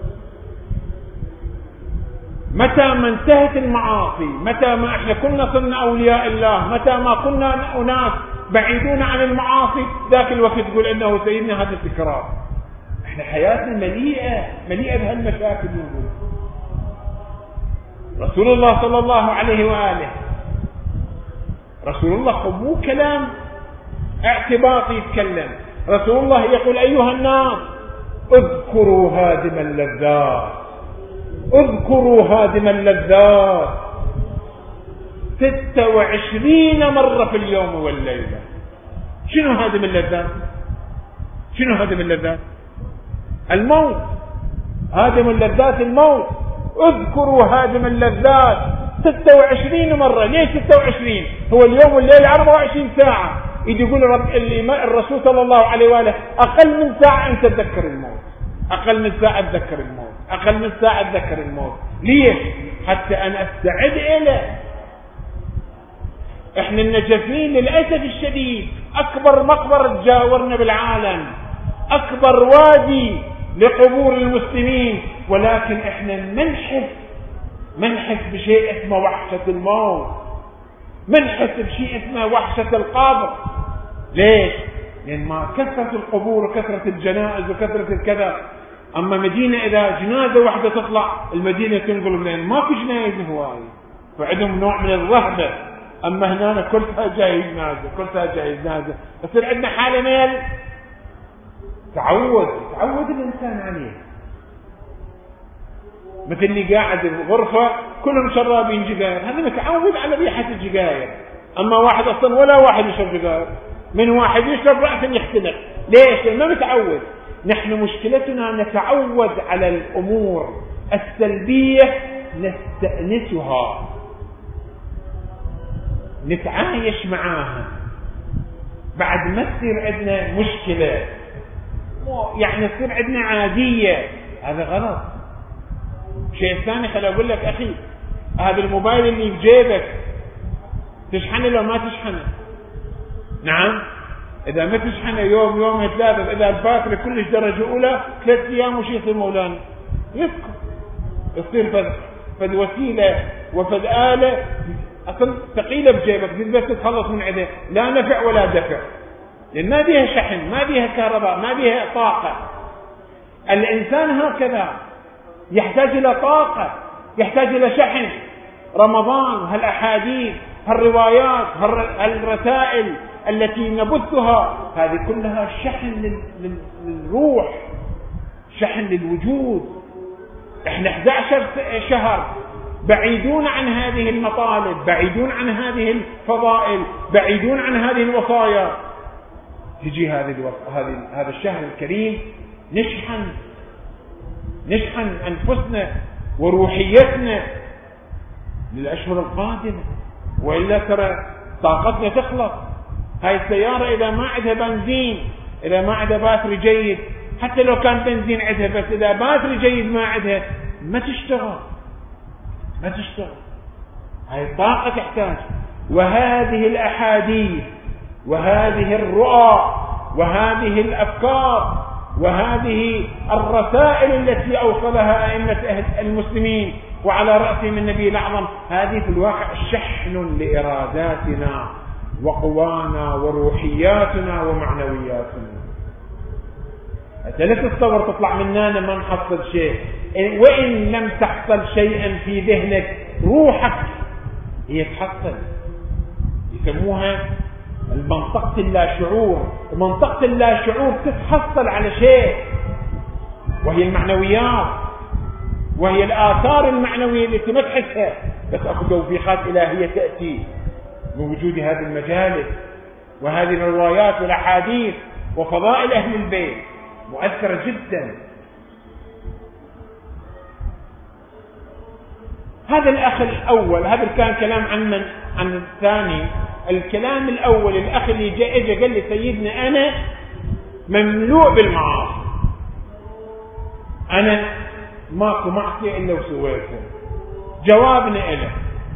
متى ما انتهت المعاصي، متى ما احنا كنا صرنا أولياء الله، متى ما كنا أناس بعيدون عن المعاصي، ذاك الوقت تقول إنه سيدنا هذا التكرار. احنا حياتنا مليئة مليئة بهالمشاكل. نقول رسول الله صلى الله عليه وآله، رسول الله مو كلام اعتباطي يتكلم، رسول الله يقول أيها الناس اذكروا هادم اللذات، اذكروا هادم اللذات. ستة وعشرين مرة في اليوم والليلة. شنو هذا من اللذات؟ شنو هذا من اللذات؟ الموت. هذا من لذات الموت. اذكروا هذا من اللذات ستة وعشرين مرة. ليش ستة وعشرين؟ هو اليوم والليلة أربعة وعشرين ساعة. يجي يقول رب الرسول صلى الله عليه وآله أقل من ساعة أنت تذكر الموت، أقل من ساعة تذكر الموت، أقل من ساعة تذكر الموت. ليش؟ حتى أنا أستعد إليه. إحنا النجفين للأسف الشديد أكبر مقبرة تجاورنا بالعالم، أكبر وادي لقبور المسلمين، ولكن إحنا منحس منحس بشيء اسمه وحشة الموت، منحس بشيء اسمه وحشة القبر. ليش؟ لأن ما كثرة القبور وكثرة الجنائز وكثرة الكذا. أما مدينة إذا جنازة واحدة تطلع المدينة تنقلب، لأن ماكو جنائز هواي، فعندهم نوع من الرهبة. أما هنا كلها جاي جنازة، كلها جاي جنازة، يصير عندنا حالة ميل. تعود تعود الإنسان عليه. مثل اللي قاعد بغرفة كلهم شرابين جزائر، هذا متعود على ريحة الجزائر. أما واحد أصلا ولا واحد يشرب جزائر، من واحد يشرب رأسا يختنق. ليش؟ لأنه ما متعود. نحن مشكلتنا نتعود على الأمور السلبية، نستأنسها، نتعايش معاها، بعد ما تصير عندنا مشكلة يعني تصير عندنا عادية. هذا غلط. شيء ثاني خلي أقول لك أخي، هذا الموبايل اللي في جيبك تشحنه لو ما تشحنه؟ نعم، إذا ما تشحنه يوم يوم ثلاثة، إذا الباتري كلش درجة أولى ثلاث أيام وش يصير مولانا؟ يسكت. يصير فد فد وسيلة وفد آلة أصلا ثقيلة بجيبك، بس تتخلص من عده، لا نفع ولا دفع، لأن ما بيها شحن، ما بيها كهرباء، ما بيها طاقة. الإنسان هكذا يحتاج إلى طاقة، يحتاج إلى شحن. رمضان، هالأحاديث، هالروايات، هالرسائل التي نبثها، هذه كلها شحن للروح، شحن للوجود. احنا أحد عشر شهر بعيدون عن هذه المطالب، بعيدون عن هذه الفضائل، بعيدون عن هذه الوصايا. تجي هذه هذه هذا الشهر الكريم نشحن نشحن أنفسنا وروحيتنا للأشهر القادمة، وإلا ترى طاقتنا تخلص. هاي السيارة إذا ما عندها بنزين، إذا ما عندها باتري جيد، حتى لو كان بنزين عندها، بس إذا باتري جيد ما عندها ما تشتغل ما تشتغل. هاي الطاقة تحتاج. وهذه الأحاديث وهذه الرؤى وهذه الأفكار وهذه الرسائل التي أوصلها أئمة المسلمين وعلى رأسهم النبي الأعظم، هذه في الواقع شحن لإراداتنا وقوانا وروحياتنا ومعنوياتنا. أنت لا تتصور تطلع مننا ما نحصل شيء، وإن لم تحصل شيئا في ذهنك روحك هي تحصل. يسموها المنطقة اللاشعور. منطقة اللاشعور تتحصل على شيء، وهي المعنويات، وهي الآثار المعنوية التي ما تحسها، بس أخذ توفيقات إلهية تأتي من وجود هذه المجالس وهذه الروايات والأحاديث وفضائل أهل البيت، مؤثرة جدا. هذا الأخ الأول، هذا كان كلام عن من عن الثاني. الكلام الأول الأخ اللي جاء اجى قال لي سيدنا أنا مملوء بالمعاصي، أنا ماكو معصية إلا وسويتها. جوابنا له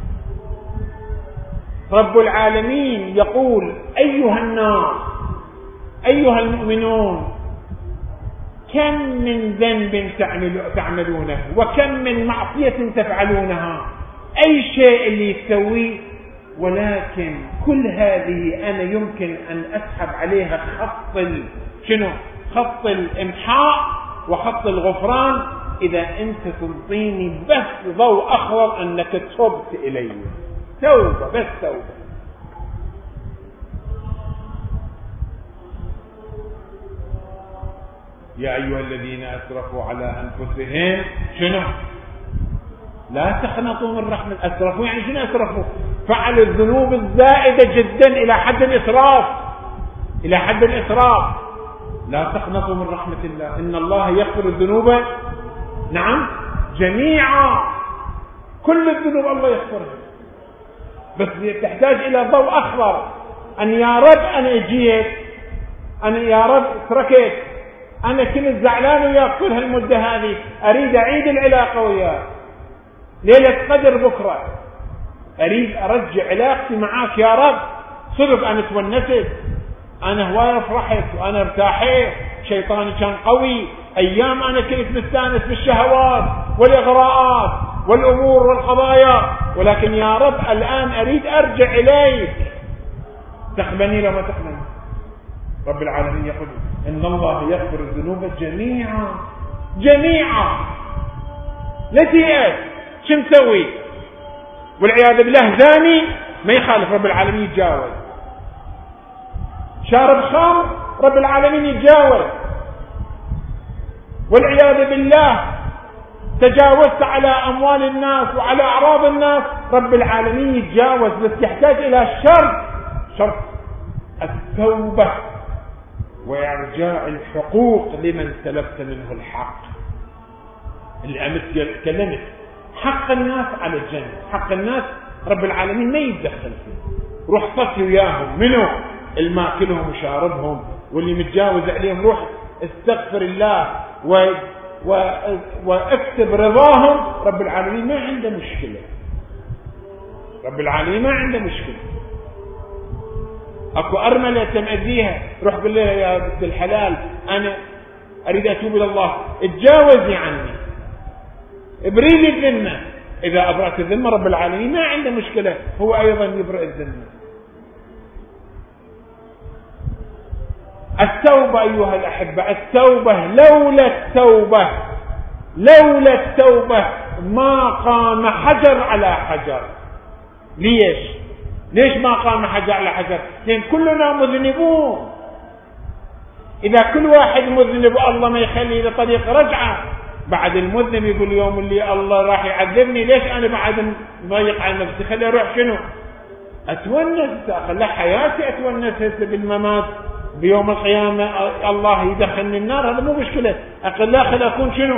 رب العالمين يقول أيها الناس أيها المؤمنون كم من ذنب تعملونه وكم من معصية تفعلونها، أي شيء اللي تسويه، ولكن كل هذه أنا يمكن أن أسحب عليها خط شنو؟ خط الإمحاء وخط الغفران إذا أنت تنطيني بس ضوء أخضر أنك تبت إلي. توبة، بس توبة. يا أيها الذين أسرفوا على أنفسهم شنو؟ لا تقنطوا من رحمة. أسرفوا يعني شنو أسرفوا؟ فعل الذنوب الزائدة جدا إلى حد الإسراف، إلى حد الإسراف. لا تقنطوا من رحمة الله، إن الله يغفر الذنوب نعم جميعا، كل الذنوب الله يغفرها، بس تحتاج إلى ضوء أخضر، أن يا رب أنا جيت، أنا يا رب تركت، أنا كنت زعلان وياك كل هالمدة هذه، أريد أعيد العلاقة وياك، ليلة قدر بكرة، أريد أرجع علاقتي معاك يا رب، صدق أنا تونست، أنا هواية فرحت وأنا ارتاحت، شيطاني كان قوي، أيام أنا كنت مستانس بالشهوات والإغراءات والأمور والقضايا، ولكن يا رب الآن أريد أرجع إليك، تقبلني لو ما تقبلني. رب العالمين يقول إن الله يغفر الذنوب جميعا جميعا. لتيئت شو مسوي؟ والعياذ بالله زاني ما يخالف رب العالمين يتجاوز، شارب خمر رب العالمين يتجاوز، والعياذ بالله تجاوزت على أموال الناس وعلى أعراض الناس رب العالمين يتجاوز، بس يحتاج إلى شرط، شرط التوبة وإرجاع الحقوق لمن سلبت منه الحق. اللي أمس تكلمت حق الناس على الجنة، حق الناس رب العالمين ما يتدخل فيه، روح طفي وياهم، منو الماكلهم وشاربهم واللي متجاوز عليهم، روح استغفر الله و... و... واكتب رضاهم، رب العالمين ما عنده مشكلة، رب العالمين ما عنده مشكلة. اكو ارملة تمأذيها، روح قل لها يا بنت الحلال انا اريد اتوب الى الله، اتجاوزي عني، ابريلي الذمة، اذا ابرأت الذمة رب العالمين ما عنده مشكلة، هو ايضا يبرئ الذمة. التوبة أيها الأحبة، التوبة، لولا التوبة لولا التوبة ما قام حجر على حجر. ليش؟ ليش ما قام حجر على حجر؟ لأن كلنا مذنبون، إذا كل واحد مذنب الله ما يخلي لطريق رجعة، بعد المذنب يقول يوم اللي الله راح يعذبني ليش أنا بعد مضيق على نفسي، خلي أروح شنو أتونس، أخلي حياتي أتونس بالممات، بيوم القيامة الله يدخلني النار، هذا مو مشكلة، أقل لا خل أكون شنو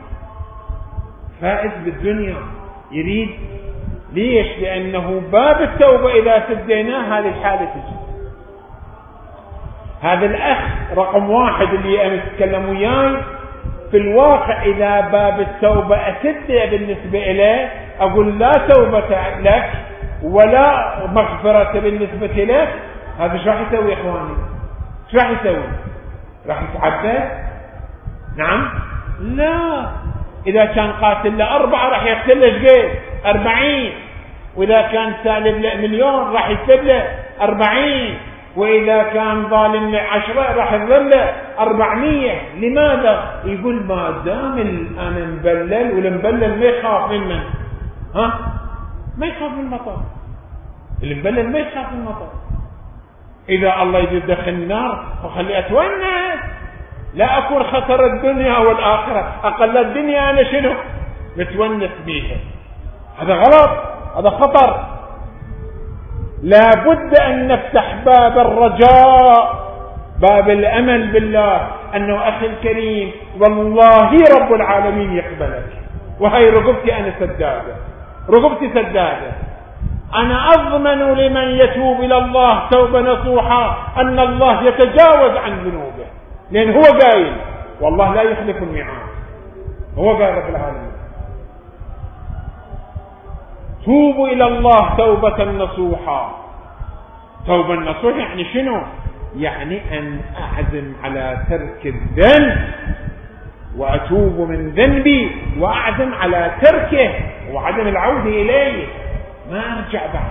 فائز بالدنيا، يريد. ليش؟ لأنه باب التوبة إذا سديناه هذه الحالة تجي. هذا الأخ رقم واحد اللي أنا أتكلم وياي في الواقع، إذا باب التوبة أسده بالنسبة إليه، أقول لا توبة لك ولا مغفرة بالنسبة لك، هذا ايش راح يسوي يا إخواني؟ ايش راح يسوي؟ راح يتعبد؟ نعم لا. إذا كان قاتل له أربعة راح يقتل له شقيل أربعين، وإذا كان سالب له مليون راح يكتب له أربعين، وإذا كان ظالم له عشرة راح يظل له أربعمية. لماذا؟ يقول ما دام أنا مبلل، والمبلل ما يخاف من من؟ ها؟ ما يخاف من المطر، المبلل ما يخاف من المطر. إذا الله يجد دخل النار وخلي أتونس، لا أكون خطر الدنيا والآخرة، أقل الدنيا أنا شنو متونس بيها، هذا غلط، هذا خطر. لا بد أن نفتح باب الرجاء، باب الأمل بالله، أنه أخي الكريم والله رب العالمين يقبلك، وهي رقبتي أنا سدادة، رقبتي سدادة، أنا أضمن لمن يتوب إلى الله توبة نصوحة أن الله يتجاوز عن ذنوبه، لأن هو قايل والله لا يخلف الميعاد، هو قال رب العالمين توبوا إلى الله توبة نصوحة. توبة نصوحة يعني شنو؟ يعني أن أعزم على ترك الذنب وأتوب من ذنبي وأعزم على تركه وعدم العودة إليه، ما أرجع بعد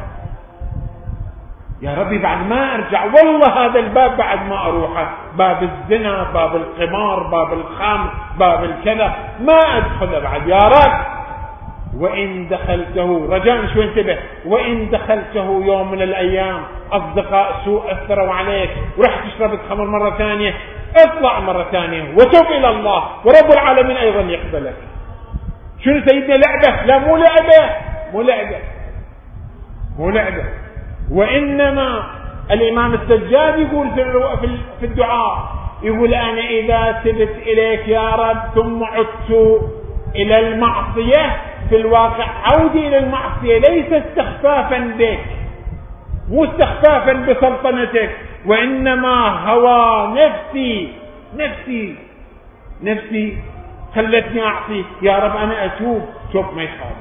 يا ربي، بعد ما أرجع والله هذا الباب بعد ما أروحه، باب الزنا، باب القمار، باب الخمر، باب الكذا، ما أدخل بعد يا رب. وإن دخلته رجاء شو انتبه، وإن دخلته يوم من الأيام أصدقاء سوء أثروا عليك ورح تشرب الخمر مرة ثانية، اطلع مرة ثانية وتوب إلى الله ورب العالمين أيضا يقبلك. شنو سيدنا لعبة؟ لا مو لعبة، مو لعبة. مو لعبة. وإنما الإمام السجاد يقول في الدعاء، يقول أنا إذا تبت إليك يا رب ثم عدت إلى المعصية، في الواقع عودي إلى المعصية ليس استخفافا بك، مو استخفافا بسلطنتك، وإنما هوى نفسي نفسي نفسي خلتني أعصيك يا رب، أنا أتوب. شوف ما يخالف.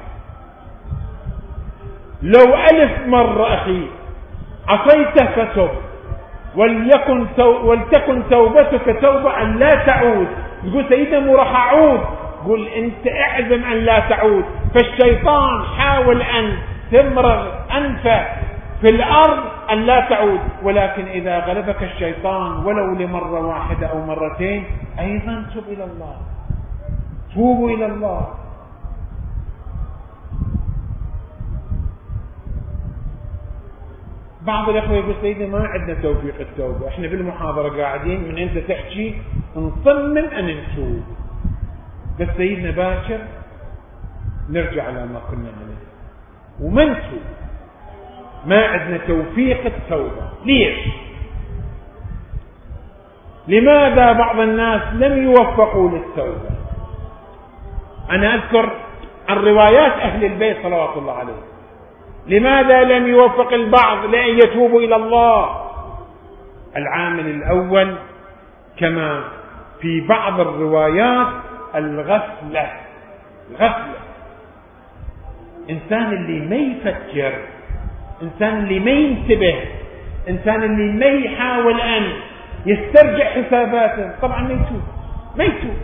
لو ألف مرة أخي عصيته فتب، وليكن تو ولتكن توبتك توبة أن لا تعود. يقول سيدنا مو راح أعود، قل أنت اعزم أن لا تعود. فالشيطان حاول أن تمرغ أنفه في الأرض أن لا تعود، ولكن إذا غلبك الشيطان ولو لمرة واحدة أو مرتين أيضا تب إلى الله، توبوا إلى الله. بعض الأخوة يقول سيدي ما عندنا توفيق التوبة، احنا بالمحاضرة قاعدين من انت تحكي نصمم ان نتوب، بس سيدنا باكر نرجع على ما كنا عليه وما نتوب. ما عندنا توفيق التوبة. ليش؟ لماذا بعض الناس لم يوفقوا للتوبة؟ أنا أذكر عن روايات أهل البيت صلوات الله عليه، لماذا لم يوفق البعض لأن يتوبوا إلى الله؟ العامل الأول كما في بعض الروايات الغفلة. غفلة. إنسان اللي ما يفكر، إنسان اللي ما ينتبه، إنسان اللي ما يحاول أن يسترجع حساباته طبعا ما يتوب. ما يتوب.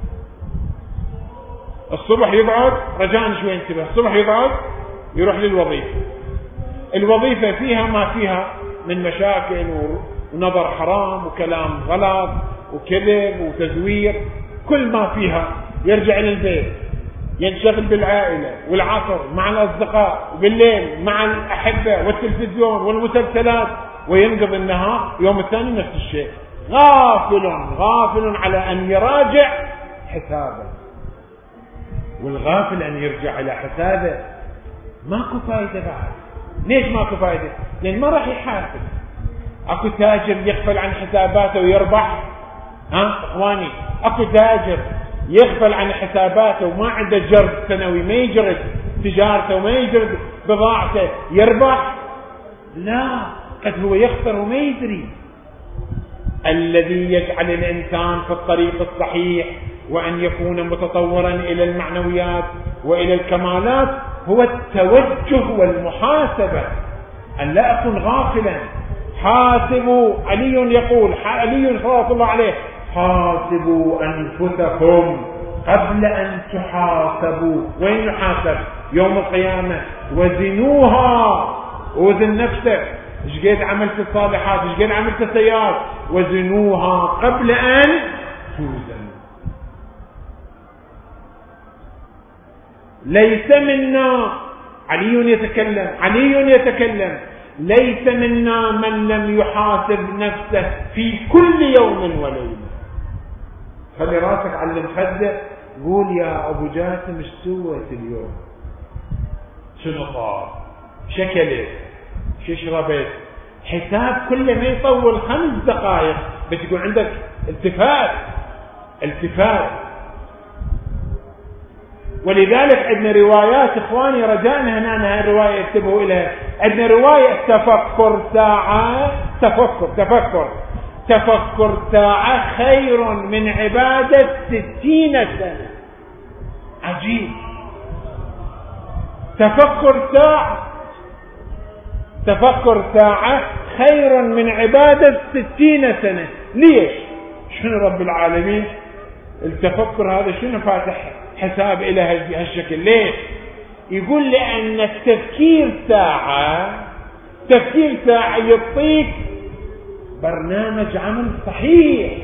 الصبح يقعد رجاء شوي ينتبه، الصبح يقعد يروح للوظيفة، الوظيفة فيها ما فيها من مشاكل ونظر حرام وكلام غلط وكذب وتزوير، كل ما فيها. يرجع للبيت ينشغل بالعائلة والعصر مع الأصدقاء، وبالليل مع الأحبة والتلفزيون والمسلسلات، وينقضي النهار يوم الثاني نفس الشيء. غافل غافل على أن يراجع حسابه. والغافل أن يرجع إلى حسابه ماكو فايدة بعد. ليش ماكو فايدة؟ لأن ما راح يحاسب. أكو تاجر يغفل عن حساباته ويربح؟ ها إخواني، أكو تاجر يغفل عن حساباته وما عنده جرد سنوي، ما يجرد تجارته وما يجرد بضاعته، يربح؟ لا، قد هو يخسر وما يدري. الذي يجعل الإنسان في الطريق الصحيح وأن يكون متطورا إلى المعنويات وإلى الكمالات هو التوجه والمحاسبة، أن لا أكون غافلا. حاسبوا، علي يقول، علي صلى الله عليه، حاسبوا أنفسكم قبل أن تحاسبوا. وين يحاسب؟ يوم القيامة. وزنوها، وزن نفسك، ايش قد عملت الصالحات، ايش قد عملت السيئات، وزنوها قبل أن توزن. ليس منا، علي يتكلم علي يتكلم ليس منا من لم يحاسب نفسه في كل يوم وليلة. خلي راسك على المخدة، قول يا أبو جاسم ايش سويت اليوم، شنو صار، شكلت، شو شربت. حساب كل ما يطول خمس دقائق بتكون عندك التفات التفات ولذلك عندنا روايات إخواني، رجعنا هنا الرواية يكتبوا إليها. عندنا رواية تفكر ساعة، تفكر تفكر تفكر ساعة خير من عبادة ستين سنة. عجيب. تفكر ساعة تفكر ساعة خير من عبادة ستين سنة. ليش؟ شنو رب العالمين التفكر هذا شنو فاتح حساب إلى هالشكل؟ ليش؟ يقول لأن التفكير ساعة تفكير ساعة يعطيك برنامج عمل صحيح.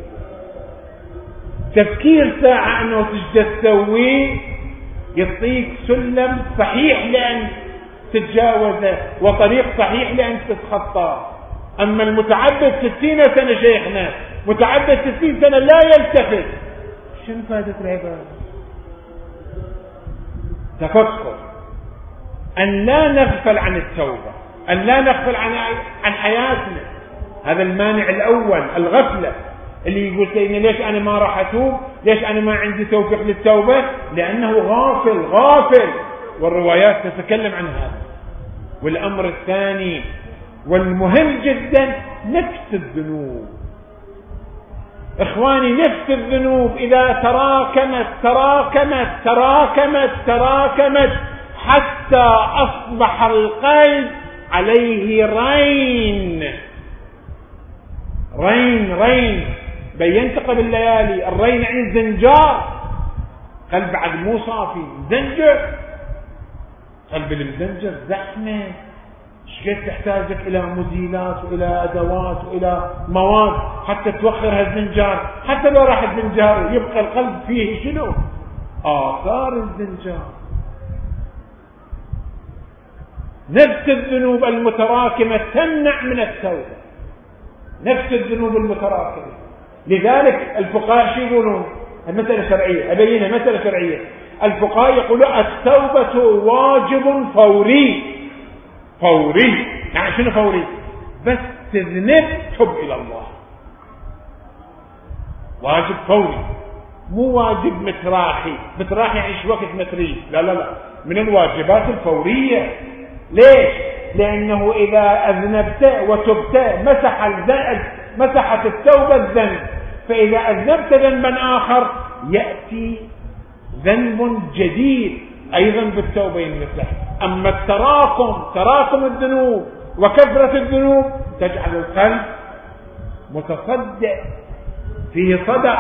تفكير ساعة أنه تجد تسويه يعطيك سلم صحيح لأن تتجاوزه وطريق صحيح لأن تتخطى. أما المتعبد ستين سنة شيخنا، متعبد ستين سنة لا يلتفت، شنو فائدة العبادة؟ تفكر أن لا نغفل عن التوبة، أن لا نغفل عن عن حياتنا. هذا المانع الأول، الغفلة. اللي يقول سيدنا ليش أنا ما راح أتوب، ليش أنا ما عندي توفيق للتوبة؟ لأنه غافل غافل، والروايات تتكلم عن هذا. والأمر الثاني والمهم جدا نفس الذنوب. إخواني، نفس الذنوب إذا تراكمت تراكمت تراكمت تراكمت حتى أصبح القلب عليه رين رين رين بينت قبل الليالي. الرين يعني الزنجار، قلب بعد مو صافي، مزنجر. قلب المزنجر زحمة، شقد تحتاجك إلى مزيلات وإلى أدوات وإلى مواد حتى توخر هالزنجار. حتى لو راح الزنجار يبقى القلب فيه شنو؟ آثار الزنجار. نفس الذنوب المتراكمة تمنع من التوبة، نفس الذنوب المتراكمة. لذلك الفقهاء شو يقولون؟ المسألة شرعية، أبينها مسألة شرعية. الفقهاء يقولون التوبة واجب فوري. فوري يعني شنو فوري؟ بس تذنب تب إلى الله، واجب فوري، مو واجب متراخي. متراخي يعني شو وقت متري، لا لا لا، من الواجبات الفورية. ليش؟ لأنه إذا أذنبت وتبت مسح الذنب، مسحت التوبة الذنب. فإذا أذنبت ذنبا آخر يأتي ذنب جديد أيضا بالتوبة ينمسح. أما التراكم، تراكم الذنوب وكثرة الذنوب تجعل القلب متصدع فيه صدع.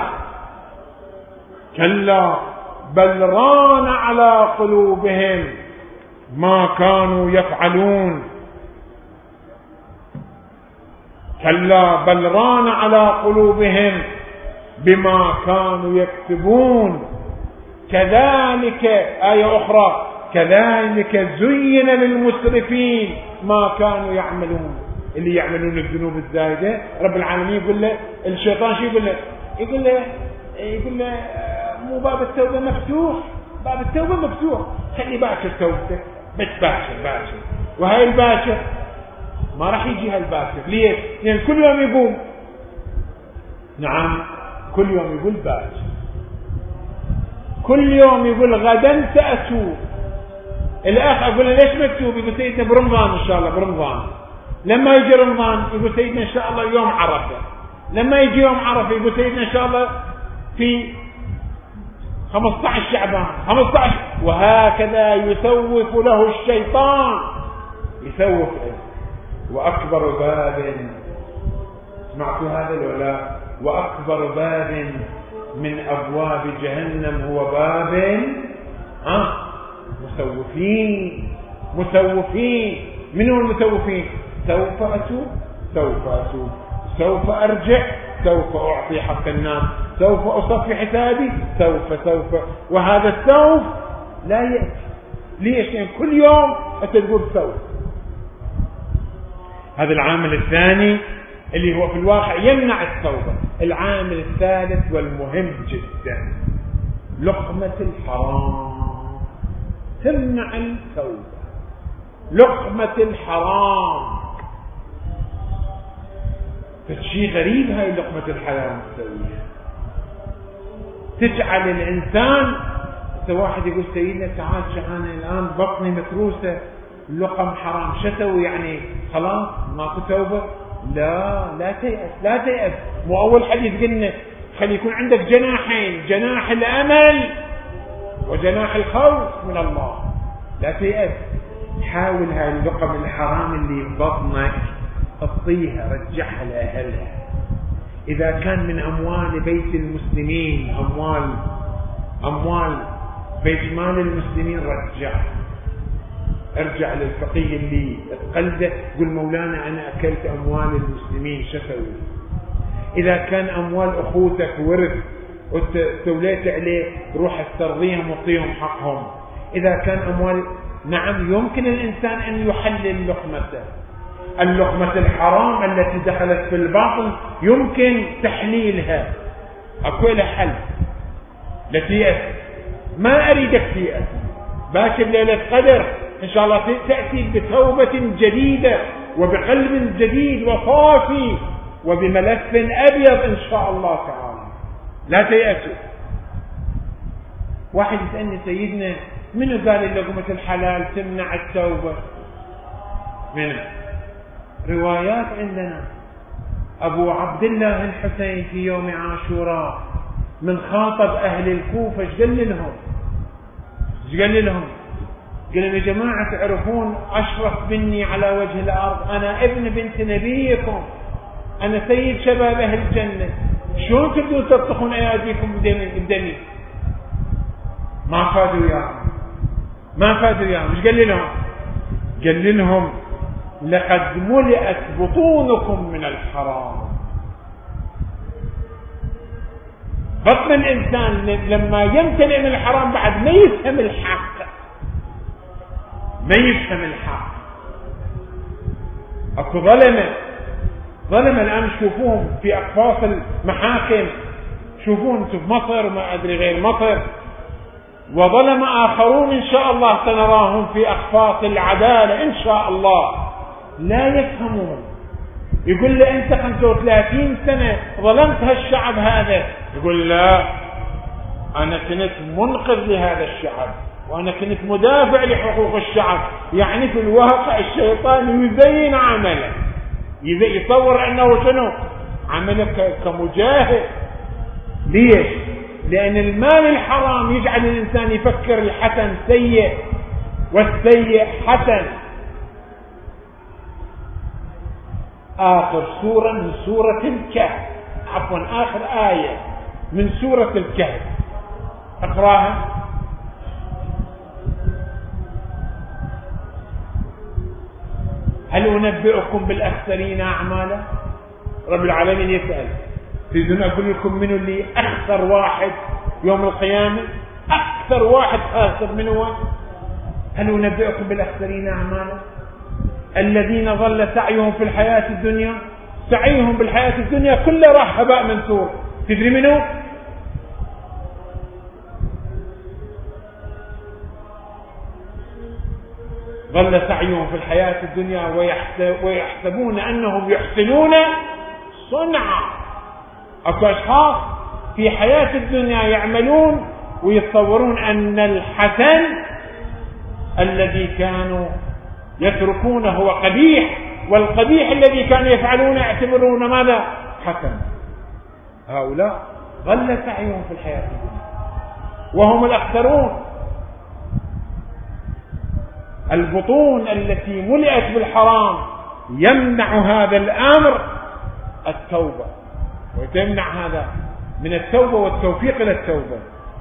كلا بل ران على قلوبهم ما كانوا يفعلون. كلا بل ران على قلوبهم بما كانوا يكتبون. كذلك آية أخرى، كذلك زين للمسرفين ما كانوا يعملون. اللي يعملون الذنوب الزايدة رب العالمين يقول له، الشيطان شو يقول له؟ يقول له يقول له مو باب التوبة مفتوح، باب التوبة مفتوح، خلي باكر توبتك، بس باكر باكر. وهاي الباكر ما راح يجي هالباكر. ليش؟ لأن كل يوم يقوم، نعم كل يوم يقول باكر، كل يوم يقول غدا سأتوب. الأخ أقول له ليش مكتوب؟ يقول سيدنا برمضان إن شاء الله، برمضان. لما يجي رمضان يقول سيدنا إن شاء الله يوم عرفة. لما يجي يوم عرفة يقول سيدنا إن شاء الله في خمسة عشر شعبان، خمسة عشر. وهكذا يسوف له الشيطان، يسوف له. وأكبر باب، سمعتوا هذا ولا؟ وأكبر باب من أبواب جهنم هو باب أه مسوفين. مسوفين. من هم المسوفين؟ سوف أتوب، سوف أتوب، سوف أرجع، سوف أعطي حق الناس، سوف أصفي حسابي، سوف سوف. وهذا السوف لا يأتي. ليش؟ يعني كل يوم أنت تقول سوف. هذا العامل الثاني اللي هو في الواقع يمنع التوبة. العامل الثالث والمهم جدا، لقمة الحرام تمنع التوبة. لقمة الحرام فشي غريب. هاي لقمة الحرام تسويها، تجعل الإنسان، واحد يقول سيدنا تعال جعان الآن بطني متروسة، لقم حرام شتوي يعني خلاص ماكو توبة. لا لا تيأس، لا تيأس. مو أول حديث قلنا خلي يكون عندك جناحين، جناح الأمل وجناح الخوف من الله. لا تيأس، حاول هاي اللقم الحرام اللي ببطنك اعطيها، رجعها لأهلها. إذا كان من أموال بيت المسلمين، أموال أموال بيت مال المسلمين، رجعها. ارجع للفقيه اللي تقلده، قل مولانا أنا أكلت أموال المسلمين شفوي. إذا كان أموال أخوتك ورث وتوليت عليه، روح استرضيهم وطيهم حقهم. إذا كان أموال، نعم يمكن الإنسان أن يحلل لقمته. اللقمة الحرام التي دخلت في الباطن يمكن تحليلها، أكو لها حل. لا تيأس، ما أريدك تيأس. باكر ليلة قدر إن شاء الله تأتي بتوبة جديدة وبقلب جديد وصافي وبملف أبيض إن شاء الله تعالى. لا تيأسوا. واحد يسألني سيدنا منو قال لقمة الحلال تمنع التوبة؟ منو؟ روايات عندنا. أبو عبد الله الحسين في يوم عاشوراء من خاطب أهل الكوفة ايش قال لهم؟ ايش قال لهم؟ قال لهم يا جماعة تعرفون أشرف مني على وجه الأرض أنا ابن بنت نبيكم، أنا سيد شباب أهل الجنة، شلون تبدون تطخون أياديكم بدمي؟ ما فادوا وياهم، ما فادوا وياهم. ايش قال لهم؟ قال لهم لقد ملئت بطونكم من الحرام. بطن الإنسان لما يمتلئ من الحرام بعد ما يفهم الحق، ما يفهم الحق. اكو ظلمة ظلمة الآن تشوفوهم في أقفاص المحاكم، شوفون في مصر وما أدري غير مصر، وظلم آخرون إن شاء الله سنراهم في أقفاص العدالة إن شاء الله. لا يفهمون. يقول له أنت خمسة وثلاثين سنة ظلمت هالشعب هذا، يقول لا أنا كنت منقذ لهذا الشعب وأنا كنت مدافع لحقوق الشعب. يعني في الواقع الشيطان يزين عمله، يصور أنه شنو عمله كمجاهد. ليش؟ لأن المال الحرام يجعل الإنسان يفكر الحسن سيء والسيء حسن. آخر سورة من سورة الكهف، عفوا آخر آية من سورة الكهف، اقراها. هل أنبئكم بالأخسرين أعمالا؟ رب العالمين يسأل تريدون أقول لكم منو اللي أخسر واحد يوم القيامة؟ أكثر واحد خاسر من هو؟ هل أنبئكم بالأخسرين أعمالا الذين ظل سعيهم في الحياة الدنيا، سعيهم بالحياة الدنيا كله راح هباء منثور. تدري منو؟ ظل سعيهم في الحياة الدنيا ويحسبون أنهم يحسنون صنعا. أكو أشخاص في حياة الدنيا يعملون ويتصورون أن الحسن الذي كانوا يتركونه هو قبيح، والقبيح الذي كانوا يفعلونه يعتبرون ماذا؟ حسن. هؤلاء ظل سعيهم في الحياة الدنيا وهم الأخسرون. البطون التي ملئت بالحرام يمنع هذا الأمر التوبة، وتمنع هذا من التوبة والتوفيق إلى التوبة.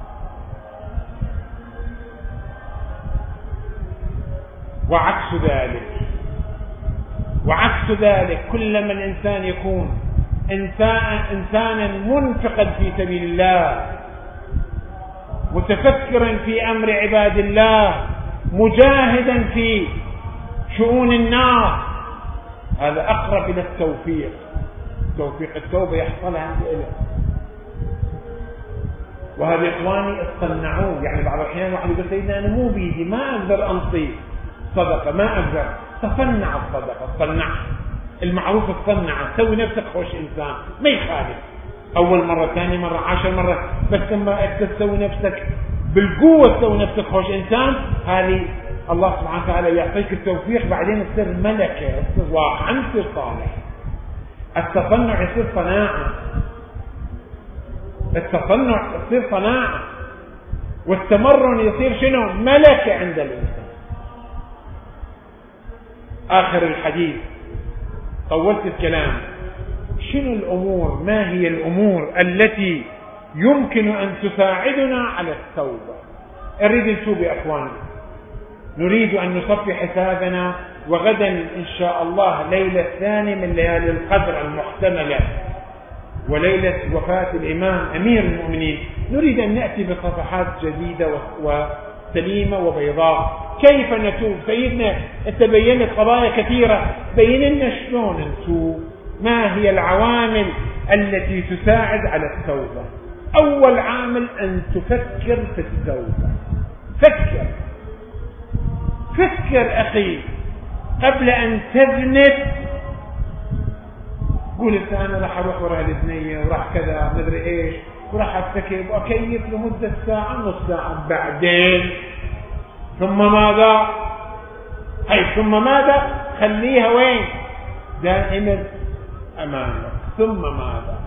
وعكس ذلك وعكس ذلك كلما الإنسان يكون إنسان إنسانا منفقا في سبيل الله، متفكرا في أمر عباد الله، مجاهدا في شؤون الناس، هذا أقرب إلى التوفيق. توفيق التوبة يحصل عند إله. وهذا إخواني اصطنعوه. يعني بعض الأحيان واحد يقول سيدنا أنا مو بيدي ما أقدر أنطي صدقة، ما أقدر. تصنع الصدقة، تصنع المعروف، تصنع، تسوي نفسك خوش إنسان ما يخالف. أول مرة، ثاني مرة، عشر مرة، بس لما أنت تسوي نفسك بالقوة، تسوي نفسك خوش إنسان، هذه الله سبحانه وتعالى يعطيك التوفيق. بعدين تصير ملكة، تصير واقعا، تصير صالح. التصنع يصير صناعة، التصنع يصير صناعة، والتمرن يصير شنو؟ ملكة عند الإنسان. آخر الحديث، طولت الكلام، شنو الأمور، ما هي الأمور التي يمكن أن تساعدنا على التوبة؟ نريد نتوب يا أخواني، نريد أن نصفي حسابنا، وغدا إن شاء الله ليلة الثانية من ليالي القدر المحتملة وليلة وفاة الإمام أمير المؤمنين، نريد أن نأتي بصفحات جديدة وسليمة وبيضاء. كيف نتوب؟ سيدنا أنت بينت قضايا كثيرة، بين لنا شلون نتوب، ما هي العوامل التي تساعد على التوبة. أول عامل أن تفكر في التوبة. فكر فكر أخي قبل أن تذنب. قول أنا راح أروح وراء البنية وراح كذا مدري إيش وراح أرتكب وأكيف لمدة ساعة نص ساعة، بعدين ثم ماذا؟ هاي ثم ماذا؟ خليها وين؟ دائما أمامك. ثم ماذا؟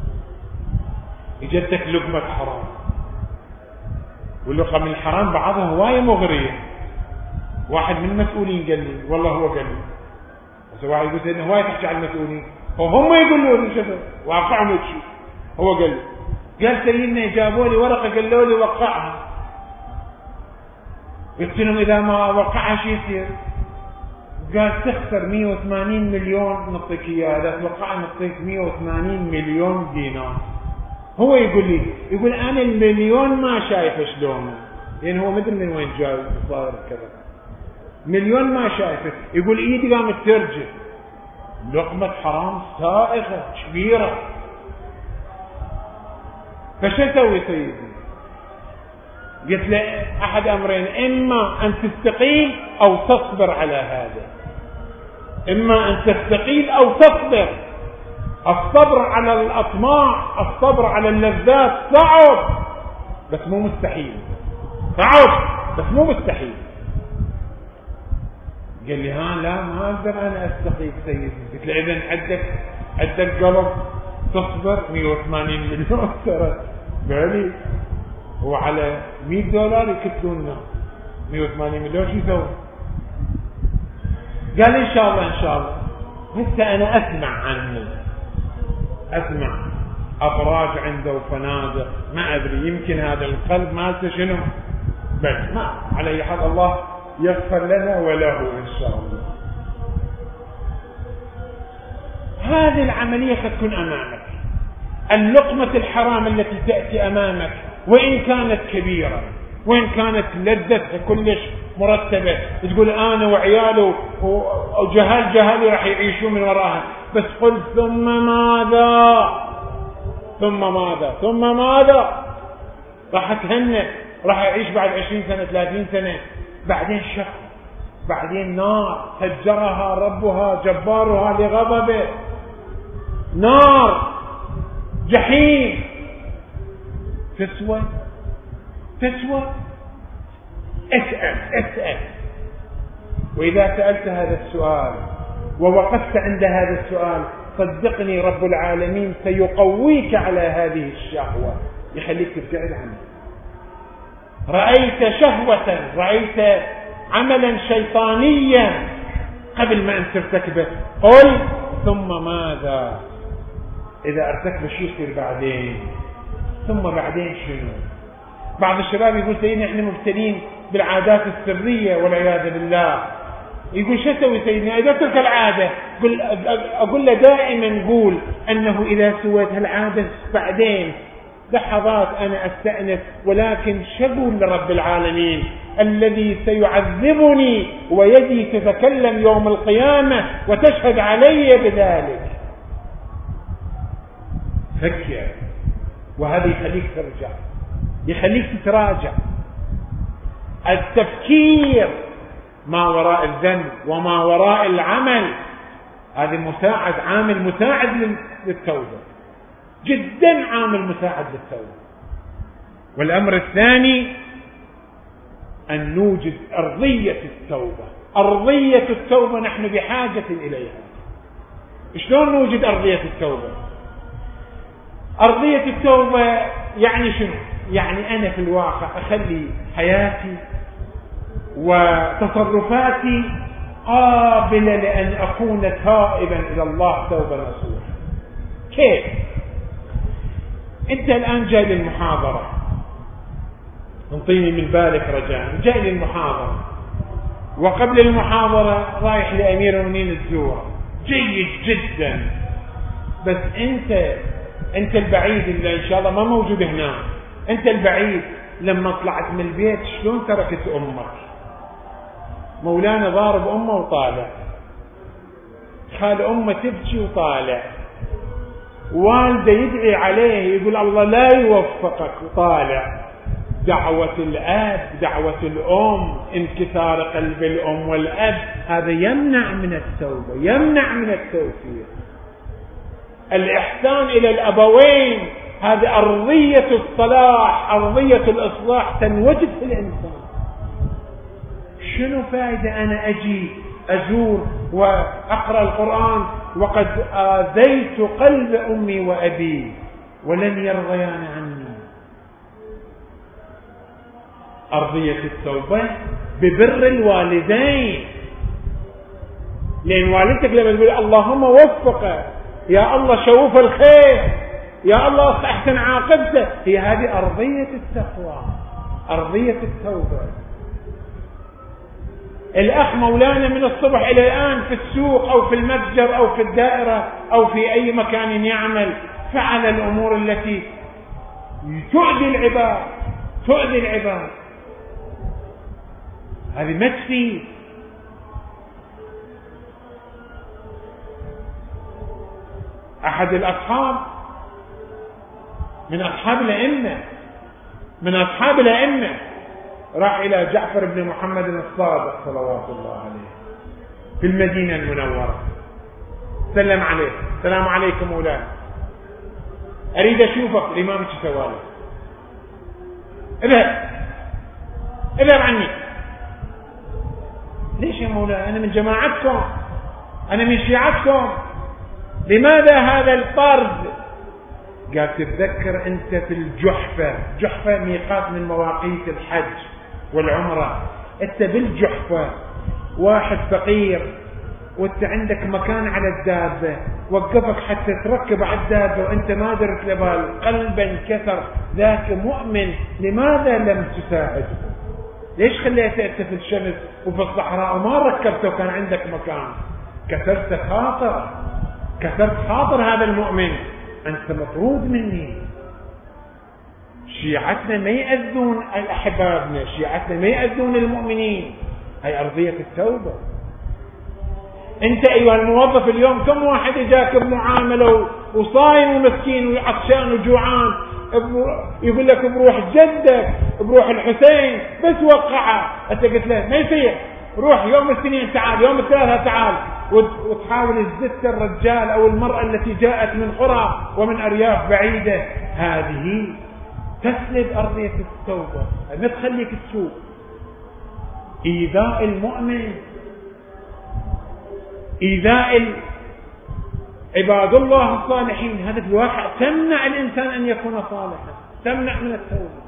إجتك لقمة حرام، واللقمة من الحرام بعضها هواية مغرية. واحد من المسؤولين قال لي والله هو قال لي، بس واحد يقول إنه هواية تحكي على المسؤولين، وهم يقولوا لي شوف واقعهم شيء. هو قال لي، قال سيدنا جابوا لي ورقة قالوا لي وقعها، قلت لهم إذا ما وقعها شو يصير؟ قال تخسر مئة وثمانين مليون نعطيك إياها، إذا توقعها نعطيك مئة وثمانين مليون دينار. هو يقول لي، يقول أنا المليون ما شايفه شلونه، يعني هو مدري من وين جاي صار كذا، مليون ما شايفه. يقول إيدي قامت ترجف، لقمة حرام سائغة كبيرة. فشو أسوي سيدي؟ قلت له أحد أمرين، إما أن تستقيل أو تصبر على هذا، إما أن تستقيل أو تصبر. الصبر على الأطماع، الصبر على اللذات صعب بس مو مستحيل، صعب بس مو مستحيل. قال لي ها لا ما أقدر أنا أستقيل سيدي. قلت له إذن عندك عندك قلب تصبر مئة وثمانين مليون ترى بالي، وعلى مئة دولار يكتلوننا مئة وثمانين مليون شو يسوي؟ قال إن شاء الله إن شاء الله. هسه أنا أسمع عنه، أسمع أفراج عنده وفنادق، ما أدري يمكن هذا القلب مالته شنو، بس ما على أي حال الله يغفر لنا وله إن شاء الله. هذه العملية ستكون أمامك، اللقمة الحرام التي تأتي أمامك وإن كانت كبيرة وإن كانت لذتها كلش مرتبة، تقول أنا وعياله وجهال جهالي راح يعيشوا من وراها، بس قل ثم ماذا؟ ثم ماذا؟ ثم ماذا؟ راح تهنئ، راح يعيش بعد عشرين سنة ثلاثين سنة، بعدين شق، بعدين نار فجرها ربها جبارها لغضبه، نار جحيم. تسوى تسوى اسأل اسأل. وإذا سألت هذا السؤال ووقفت عند هذا السؤال صدقني رب العالمين سيقويك على هذه الشهوة، يخليك تبتعد عنها. رأيت شهوة، رأيت عملا شيطانيا قبل ما أن ترتكبه، قل ثم ماذا؟ إذا ارتكب شو يصير بعدين؟ ثم بعدين شنو؟ بعض الشباب يقول سيدنا احنا مبتلين بالعادات السرية والعياذ بالله. يقول شو اسوي سيدنا اذا ترك العادة؟ قل اقول له دائما قول انه اذا سويت هالعادة بعدين لحظات انا استأنس، ولكن شغل لرب العالمين الذي سيعذبني ويدي تتكلم يوم القيامة وتشهد علي بذلك. فكر، وهذا يخليك ترجع، يخليك تتراجع. التفكير ما وراء الذنب وما وراء العمل هذا مساعد، عامل مساعد للتوبة، جدا عامل مساعد للتوبة. والأمر الثاني أن نوجد أرضية التوبة. أرضية التوبة نحن بحاجة إليها. شلون نوجد أرضية التوبة؟ أرضية التوبة يعني شنو؟ يعني أنا في الواقع أخلي حياتي وتصرفاتي قابلة لأن أكون تائبا إلى الله توبة نصوحا. كيف؟ أنت الآن جاي للمحاضرة، انطيني من بالك رجاء، جاي للمحاضرة وقبل المحاضرة رايح لأمير المؤمنين الزورة، جيد جدا، بس أنت أنت البعيد اللي إن شاء الله ما موجود هنا، أنت البعيد لما طلعت من البيت شلون تركت أمك؟ مولانا ضارب أمه وطالع، خال أمه تبكي وطالع، والده يدعي عليه يقول الله لا يوفقك وطالع، دعوة الأب، دعوة الأم، انكسار قلب الأم والأب، هذا يمنع من التوبة، يمنع من التوفيق. الإحسان إلى الأبوين، هذه أرضية الصلاح، أرضية الإصلاح تنوجد في الإنسان. شنو فائدة أنا أجي أزور وأقرأ القرآن وقد آذيت قلب أمي وأبي ولن يرضيان عني؟ أرضية التوبة ببر الوالدين، لأن والدتك لما تقول اللهم وفقه، يا الله شوف الخير، يا الله أحسن عاقبته، هي هذه أرضية التقوى، أرضية التوبة. الأخ مولانا من الصبح إلى الآن في السوق أو في المتجر أو في الدائرة أو في أي مكان يعمل، فعل الأمور التي تؤذي العباد، تؤذي العباد، هذه ما تفيد. أحد الأصحاب من أصحاب الأئمة من أصحاب الأئمة راح إلى جعفر بن محمد الصادق صلوات الله عليه في المدينة المنورة، سلم عليه، السلام عليكم مولانا، أريد أشوفك. الإمام شو سوى له؟ اذهب اذهب عني. ليش يا مولانا؟ أنا من جماعتكم، أنا من شيعتكم، لماذا هذا الطرد؟ قال تتذكر أنت في الجحفة، جحفة ميقات من مواقيت الحج والعمرة، أنت بالجحفة واحد فقير وأنت عندك مكان على الدابة، وقفك حتى تركب على الدابة وأنت ما درت لبال، قلبا كثر، ذاك مؤمن، لماذا لم تساعده؟ ليش خليته أنت في الشمس وفي الصحراء وما ركبته وكان عندك مكان؟ كسرت خاطر، كسرت خاطر هذا المؤمن، أنت مطرود مني. شيعتنا ما يأذون الأحبابنا، شيعتنا ما يأذون المؤمنين، هي أرضية التوبة. أنت أيها الموظف اليوم كم واحد جاك بمعاملة وصايم ومسكين وعطشان وجوعان، يقول لك بروح جدك، بروح الحسين، بس وقعه، أنت قلت له ما يصير، روح يوم الاثنين تعال، يوم الثلاثاء تعال، وتحاول تزت الرجال أو المرأة التي جاءت من قرى ومن أرياف بعيدة، هذه تسلب أرضية التوبة، ما تخليك تسوق. إيذاء المؤمن، إيذاء عباد الله الصالحين، هذا في الواقع تمنع الإنسان أن يكون صالحا، تمنع من التوبة.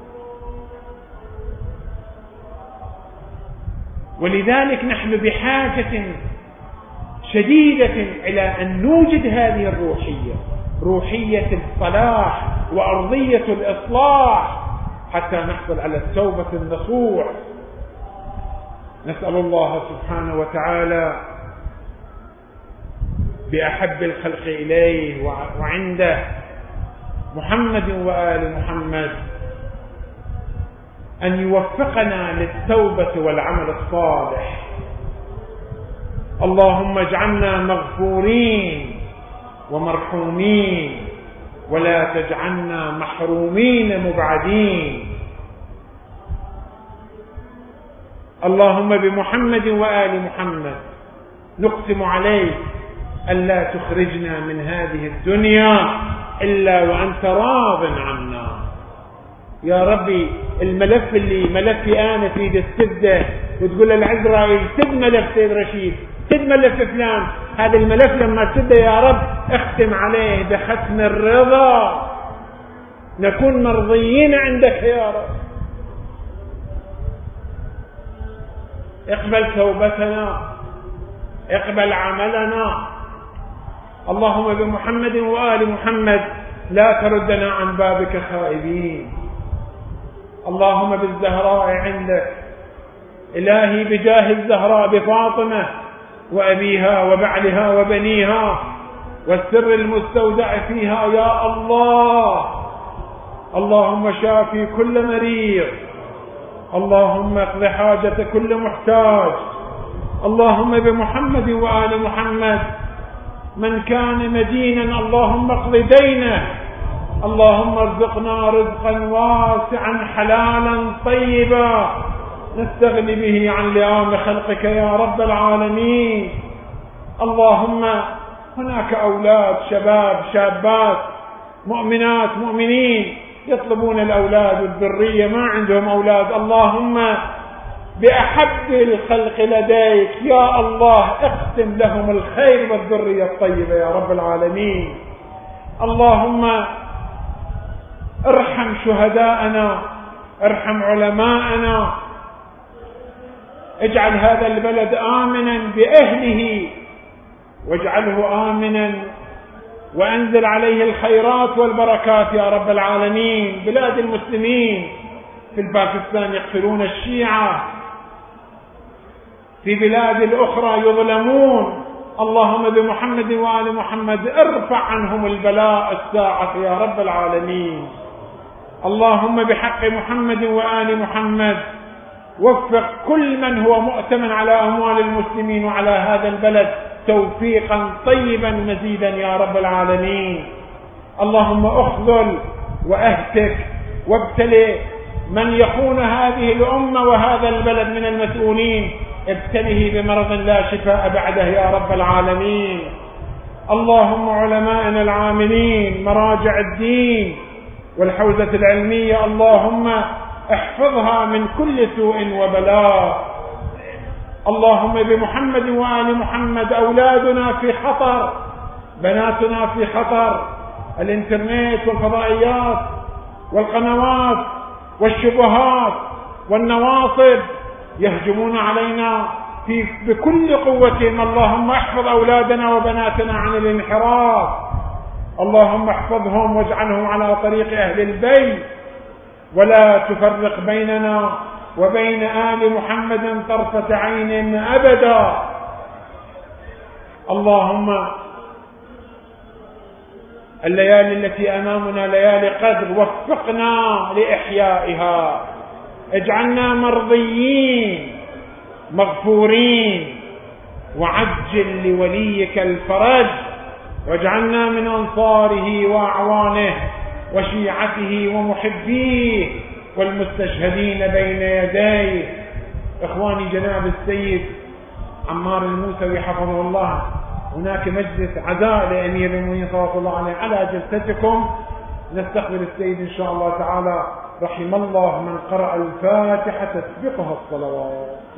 ولذلك نحن بحاجة شديدة إلى أن نوجد هذه الروحية، روحية الصلاح وأرضية الإصلاح، حتى نحصل على التوبة النصوح. نسأل الله سبحانه وتعالى بأحب الخلق إليه وعنده محمد وآل محمد أن يوفقنا للتوبة والعمل الصالح. اللهم اجعلنا مغفورين ومرحومين، ولا تجعلنا محرومين مبعدين. اللهم بمحمد وآل محمد نقسم عليك ألا تخرجنا من هذه الدنيا إلا وأنت راض عنا. يا ربي الملف اللي ملفي أنا تريد السده وتقول للعزرائيل سد ملف سيد رشيد، سد ملف فلان، هذا الملف لما تسده يا رب اختم عليه بختم الرضا، نكون مرضيين عندك يا رب. اقبل توبتنا، اقبل عملنا. اللهم بمحمد وآل محمد لا تردنا عن بابك خائبين. اللهم بالزهراء عندك، إلهي بجاه الزهراء بفاطمة وأبيها وبعلها وبنيها والسر المستودع فيها يا الله. اللهم شافي كل مريض، اللهم اقض حاجة كل محتاج. اللهم بمحمد وآل محمد من كان مدينا اللهم اقض دينه، اللهم ارزقنا رزقا واسعا حلالا طيبا نستغني به عن لئام خلقك يا رب العالمين. اللهم هناك أولاد شباب شابات مؤمنات مؤمنين يطلبون الأولاد والذرية ما عندهم أولاد، اللهم بأحب الخلق لديك يا الله اقسم لهم الخير والذرية الطيبة يا رب العالمين. اللهم ارحم شهداءنا، ارحم علماءنا، اجعل هذا البلد آمنا بأهله واجعله آمنا وأنزل عليه الخيرات والبركات يا رب العالمين. بلاد المسلمين في الباكستان يقتلون الشيعة، في بلاد الأخرى يظلمون، اللهم بمحمد وآل محمد ارفع عنهم البلاء الساعة يا رب العالمين. اللهم بحق محمد وآل محمد وفق كل من هو مؤتمن على أموال المسلمين وعلى هذا البلد توفيقا طيبا مزيدا يا رب العالمين. اللهم اخذل وأهتك وابتلي من يخون هذه الأمة وهذا البلد من المسؤولين، ابتله بمرض لا شفاء بعده يا رب العالمين. اللهم علماءنا العاملين مراجع الدين والحوزة العلمية اللهم احفظها من كل سوء وبلاء. اللهم بمحمد وآل محمد أولادنا في خطر، بناتنا في خطر، الانترنت والفضائيات والقنوات والشبهات والنواصب يهجمون علينا في بكل قوتهم، اللهم احفظ أولادنا وبناتنا عن الانحراف، اللهم احفظهم واجعلهم على طريق أهل البيت، ولا تفرق بيننا وبين آل محمد طرفة عين أبدا. اللهم الليالي التي أمامنا ليالي قدر وفقنا لإحيائها، اجعلنا مرضيين مغفورين، وعجل لوليك الفرج، واجعلنا من أنصاره وأعوانه وشيعته ومحبيه والمستشهدين بين يديه. إخواني جناب السيد عمار الموسوي حفظه الله، هناك مجلس عزاء لأمير المؤمنين صلى الله عليه على جلستكم، نستقبل السيد إن شاء الله تعالى. رحم الله من قرأ الفاتحة تسبقها الصلوات.